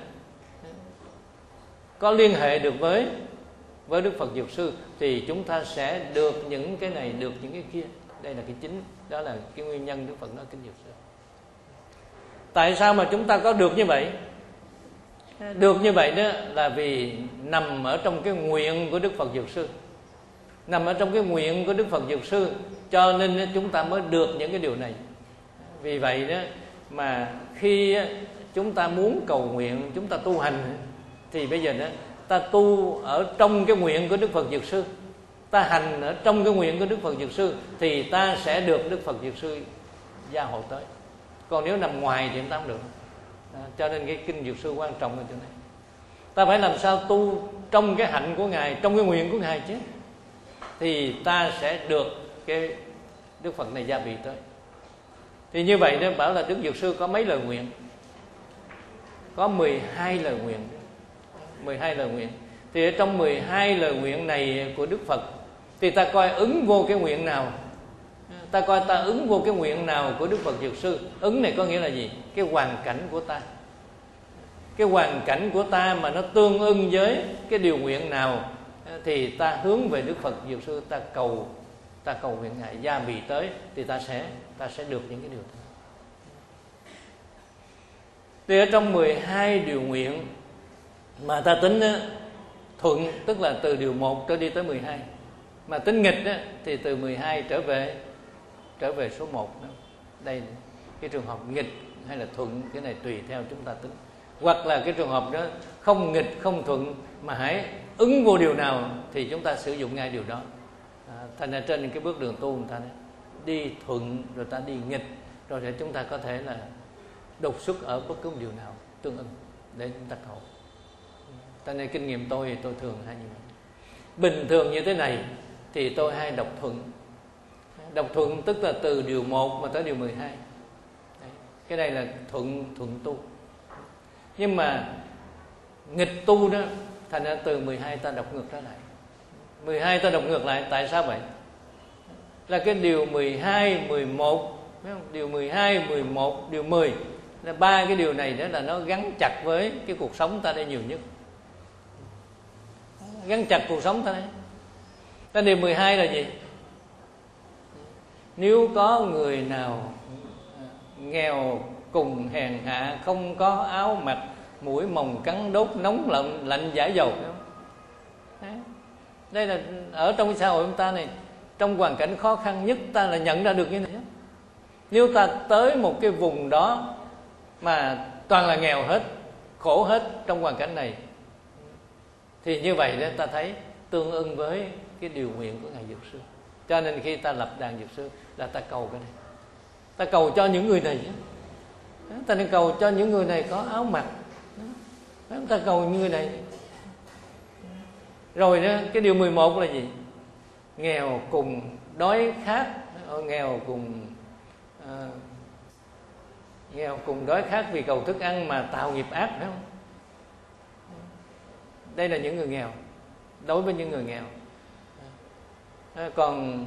có liên hệ được với với Đức Phật Dược Sư, thì chúng ta sẽ được những cái này, được những cái kia. Đây là cái chính, đó là cái nguyên nhân Đức Phật nói kinh Dược Sư. Tại sao mà chúng ta có được như vậy? Được như vậy đó là vì nằm ở trong cái nguyện của Đức Phật Dược Sư. Nằm ở trong cái nguyện của Đức Phật Dược Sư, cho nên chúng ta mới được những cái điều này. Vì vậy đó mà khi chúng ta muốn cầu nguyện, chúng ta tu hành, thì bây giờ đó ta tu ở trong cái nguyện của Đức Phật Dược Sư, ta hành ở trong cái nguyện của Đức Phật Dược Sư, thì ta sẽ được Đức Phật Dược Sư gia hộ tới. Còn nếu nằm ngoài thì chúng ta không được. À, cho nên cái kinh Dược Sư quan trọng ở chỗ này. Ta phải làm sao tu trong cái hạnh của Ngài, trong cái nguyện của Ngài chứ, thì ta sẽ được cái Đức Phật này gia bị tới. Thì như vậy đó, bảo là Đức Dược Sư có mấy lời nguyện? Có mười hai lời nguyện. mười hai lời nguyện. Thì ở trong mười hai lời nguyện này của Đức Phật, thì ta coi ứng vô cái nguyện nào. Ta coi ta ứng vô cái nguyện nào của Đức Phật Dược Sư. Ứng này có nghĩa là gì? Cái hoàn cảnh của ta. Cái hoàn cảnh của ta mà nó tương ưng với cái điều nguyện nào, thì ta hướng về Đức Phật Dược Sư, ta cầu ta cầu nguyện Ngài gia bị tới, thì ta sẽ ta sẽ được những cái điều đó. Thì ở trong mười hai điều nguyện mà ta tính đó, thuận tức là từ điều một trở đi tới mười hai, mà tính nghịch đó, thì từ mười hai trở về trở về số một đó. Đây cái trường hợp nghịch hay là thuận, cái này tùy theo chúng ta tính. Hoặc là cái trường hợp đó không nghịch không thuận, mà hãy ứng vô điều nào thì chúng ta sử dụng ngay điều đó. À, thành ra trên cái bước đường tu người ta đi thuận rồi ta đi nghịch, rồi để chúng ta có thể là đột xuất ở bất cứ một điều nào tương ứng để chúng ta cầu. Cho nên kinh nghiệm tôi thì tôi thường hay như vậy. Bình thường như thế này thì tôi hay đọc thuận. Đọc thuận tức là từ điều một mà tới điều mười hai. Đấy. Cái này là thuận thuận tu. Nhưng mà nghịch tu đó, thành ra từ mười hai ta đọc ngược ra lại. mười hai ta đọc ngược lại, tại sao vậy? Là cái điều mười hai, mười một, điều mười hai, mười một, điều mười, là ba cái điều này đó là nó gắn chặt với cái cuộc sống ta đây nhiều nhất. Gắn chặt cuộc sống ta đây. Cái điều mười hai là gì? Nếu có người nào nghèo cùng hèn hạ, không có áo mặc, mũi mồng cắn đốt, nóng lạnh, lạnh giải dầu. Đây là ở trong cái xã hội chúng ta này, trong hoàn cảnh khó khăn nhất ta là nhận ra được như thế. Nếu ta tới một cái vùng đó mà toàn là nghèo hết, khổ hết trong hoàn cảnh này, thì như vậy đó ta thấy tương ưng với cái điều nguyện của Ngài Dược Sư. Cho nên khi ta lập đàn dược sư là ta cầu cái này, ta cầu cho những người này, ta nên cầu cho những người này có áo mặc, ta cầu những người này. Rồi đó, cái điều mười một là gì? Nghèo cùng đói khát, nghèo cùng à, nghèo cùng đói khát vì cầu thức ăn mà tạo nghiệp ác, phải không? Đây là những người nghèo, đối với những người nghèo. À, còn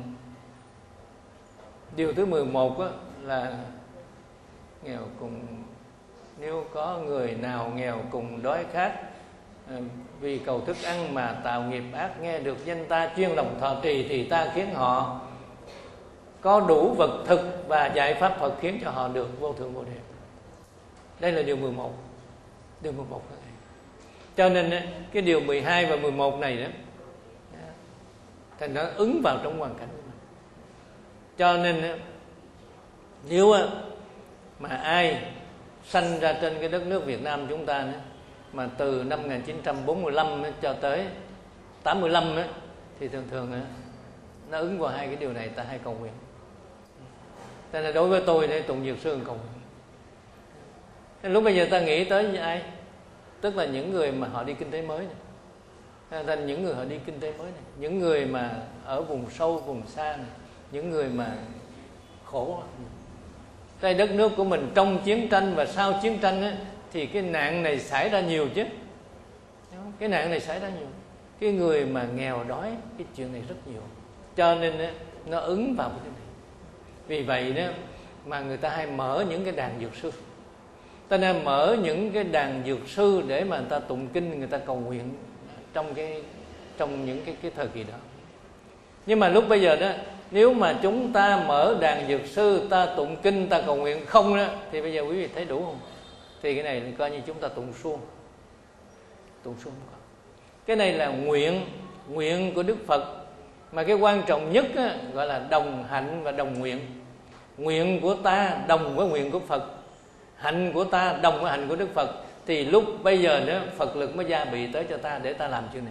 điều thứ mười một á, là nghèo cùng, nếu có người nào nghèo cùng đói khát à, vì cầu thức ăn mà tạo nghiệp ác, nghe được danh ta chuyên lòng thọ trì, thì ta khiến họ có đủ vật thực và giải pháp Phật, khiến cho họ được vô thượng Bồ Đề. Đây là điều mười một. Điều mười một này. Cho nên cái điều mười hai và mười một này đó thì nó ứng vào trong hoàn cảnh của mình. Cho nên nếu mà ai sanh ra trên cái đất nước Việt Nam chúng ta nữa, mà từ năm một nghìn chín trăm bốn mươi lăm cho tới tám mươi lăm thì thường thường nó ứng vào hai cái điều này, ta hay cầu nguyện. Cho nên đối với tôi thì tụng dược sư cầu nguyện. Lúc bây giờ ta nghĩ tới ai? Tức là những người mà họ đi kinh tế mới này, thành những người họ đi kinh tế mới này, những người mà ở vùng sâu vùng xa này, những người mà khổ. Tại đất nước của mình trong chiến tranh và sau chiến tranh ấy, thì cái nạn này xảy ra nhiều chứ. Cái nạn này xảy ra nhiều. Cái người mà nghèo đói, cái chuyện này rất nhiều. Cho nên ấy, nó ứng vào cái này. Vì vậy đó mà người ta hay mở những cái đàn dược sư. Ta nên mở những cái đàn dược sư để mà người ta tụng kinh, người ta cầu nguyện trong cái trong những cái cái thời kỳ đó. Nhưng mà lúc bây giờ đó, nếu mà chúng ta mở đàn dược sư, ta tụng kinh, ta cầu nguyện không đó, thì bây giờ quý vị thấy đủ không? Thì cái này coi như chúng ta tụng suông. Tụng suông. Cái này là nguyện, nguyện của Đức Phật. Mà cái quan trọng nhất á, gọi là đồng hạnh và đồng nguyện. Nguyện của ta đồng với nguyện của Phật, hạnh của ta đồng với hạnh của Đức Phật, thì lúc bây giờ nữa Phật lực mới gia bị tới cho ta để ta làm chuyện này.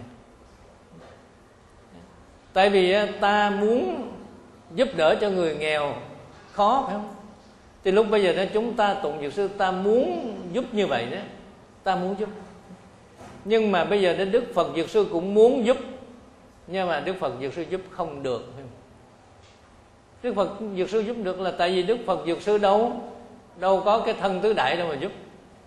Tại vì ta muốn giúp đỡ cho người nghèo khó, phải không? Thì lúc bây giờ đó chúng ta tụng dược sư, ta muốn giúp như vậy đó, ta muốn giúp. Nhưng mà bây giờ đến Đức Phật dược sư cũng muốn giúp, nhưng mà Đức Phật dược sư giúp không được. Đức Phật dược sư giúp được là tại vì Đức Phật dược sư đâu đâu có cái thân tứ đại đâu mà giúp.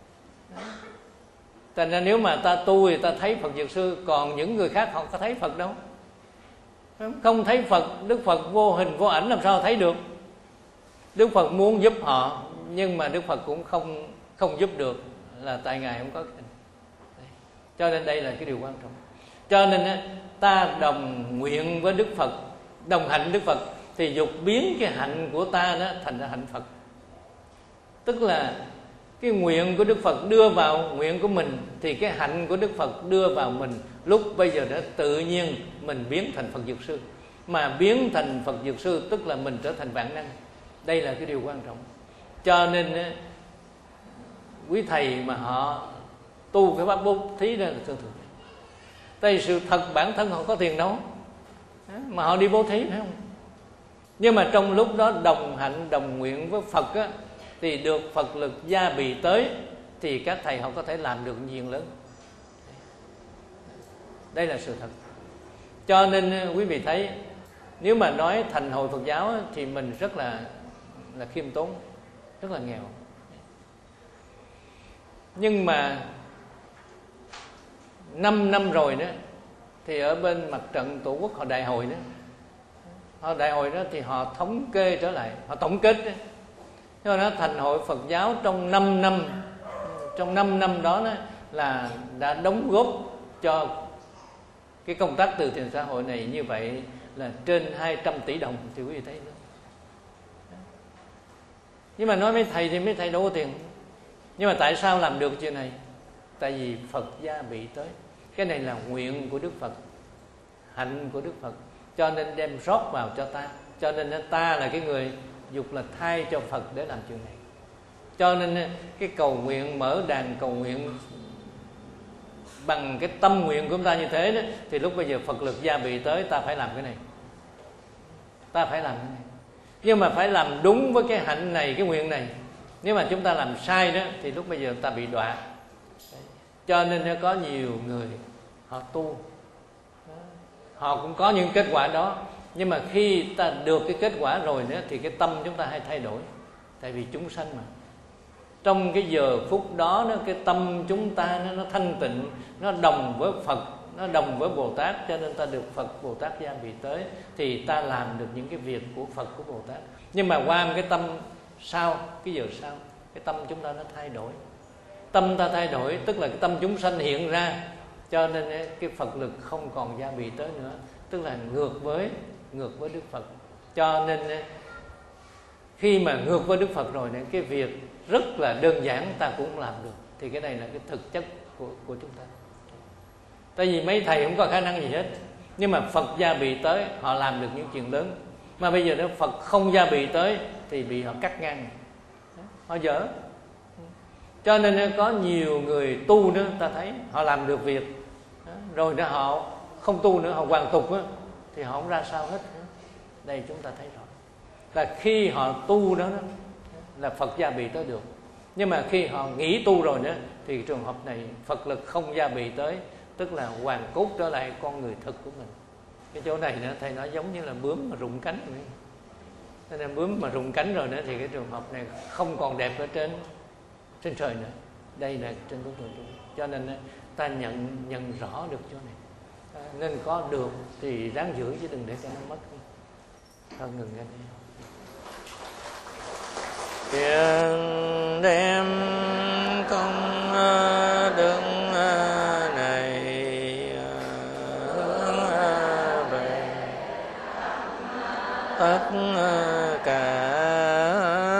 Thành ra nếu mà ta tu thì ta thấy Phật dược sư, còn những người khác họ có thấy Phật đâu. Không thấy Phật, Đức Phật vô hình vô ảnh làm sao thấy được. Đức Phật muốn giúp họ, nhưng mà Đức Phật cũng không không giúp được, là tại Ngài không có cái. Cho nên đây là cái điều quan trọng. Cho nên ta đồng nguyện với Đức Phật, đồng hạnh Đức Phật, thì dục biến cái hạnh của ta đó thành ra hạnh Phật. Tức là cái nguyện của Đức Phật đưa vào nguyện của mình, thì cái hạnh của Đức Phật đưa vào mình. Lúc bây giờ đó tự nhiên mình biến thành Phật dược sư. Mà biến thành Phật dược sư tức là mình trở thành vạn năng. Đây là cái điều quan trọng. Cho nên quý thầy mà họ tu cái pháp bố thí đó là thường thường. Tại vì sự thật bản thân họ có tiền đâu mà họ đi bố thí, phải không? Nhưng mà trong lúc đó đồng hạnh đồng nguyện với Phật á, thì được Phật lực gia bị tới, thì các thầy họ có thể làm được nhiều lớn. Đây là sự thật. Cho nên quý vị thấy, nếu mà nói thành hội Phật giáo thì mình rất là là khiêm tốn, rất là nghèo. Nhưng mà năm năm rồi đó, thì ở bên mặt trận Tổ quốc họ đại hội đó, họ đại hội đó thì họ thống kê trở lại, họ tổng kết đó. Cho nên thành hội Phật giáo trong năm năm, trong năm năm đó, đó là đã đóng góp cho cái công tác từ thiện xã hội này như vậy là trên hai trăm tỷ đồng, thì quý vị thấy đó. Nhưng mà nói mấy thầy thì mấy thầy đâu có tiền. Nhưng mà tại sao làm được chuyện này? Tại vì Phật gia bị tới. Cái này là nguyện của Đức Phật, hạnh của Đức Phật, cho nên đem rót vào cho ta. Cho nên ta là cái người dục là thay cho Phật để làm chuyện này. Cho nên cái cầu nguyện, mở đàn cầu nguyện bằng cái tâm nguyện của chúng ta như thế đó, thì lúc bây giờ Phật lực gia bị tới, ta phải làm cái này. ta phải làm cái này, nhưng mà phải làm đúng với cái hạnh này, cái nguyện này. Nếu mà chúng ta làm sai đó thì lúc bây giờ ta bị đọa. Cho nên có nhiều người họ tu, họ cũng có những kết quả đó, nhưng mà khi ta được cái kết quả rồi nữa thì cái tâm chúng ta hay thay đổi. Tại vì chúng sanh mà, trong cái giờ phút đó, đó cái tâm chúng ta nó, nó thanh tịnh, nó đồng với Phật, nó đồng với Bồ Tát, cho nên ta được Phật Bồ Tát gia bị tới, thì ta làm được những cái việc của Phật, của Bồ Tát. Nhưng mà qua một cái tâm sau, cái giờ sau, cái tâm chúng ta nó thay đổi. Tâm ta thay đổi tức là cái tâm chúng sanh hiện ra, cho nên cái Phật lực không còn gia bị tới nữa, tức là ngược với ngược với Đức Phật. Cho nên khi mà ngược với Đức Phật rồi, cái việc rất là đơn giản ta cũng làm được. Thì cái này là cái thực chất của, của chúng ta. Tại vì mấy thầy không có khả năng gì hết, nhưng mà Phật gia bị tới, họ làm được những chuyện lớn. Mà bây giờ nếu Phật không gia bị tới thì bị họ cắt ngang, họ dở. Cho nên có nhiều người tu nữa, ta thấy họ làm được việc rồi đó, họ không tu nữa, họ hoàn tục đó, thì họ không ra sao hết. Đây chúng ta thấy rõ là khi họ tu đó, đó là Phật gia bị tới được. Nhưng mà khi họ nghỉ tu rồi nữa thì trường hợp này Phật lực không gia bị tới, tức là hoàn cốt trở lại con người thực của mình. Cái chỗ này nữa thầy nói giống như là bướm mà rụng cánh vậy. Thế nên bướm mà rụng cánh rồi nữa thì cái trường hợp này không còn đẹp ở trên trên trời nữa. Đây là trên của trời. Cho nên ta nhận nhận rõ được chỗ này. Nên có được thì ráng giữ chứ đừng để cho nó mất. Thôi ngừng ra đi. Tiền đem công đức này hướng về tất cả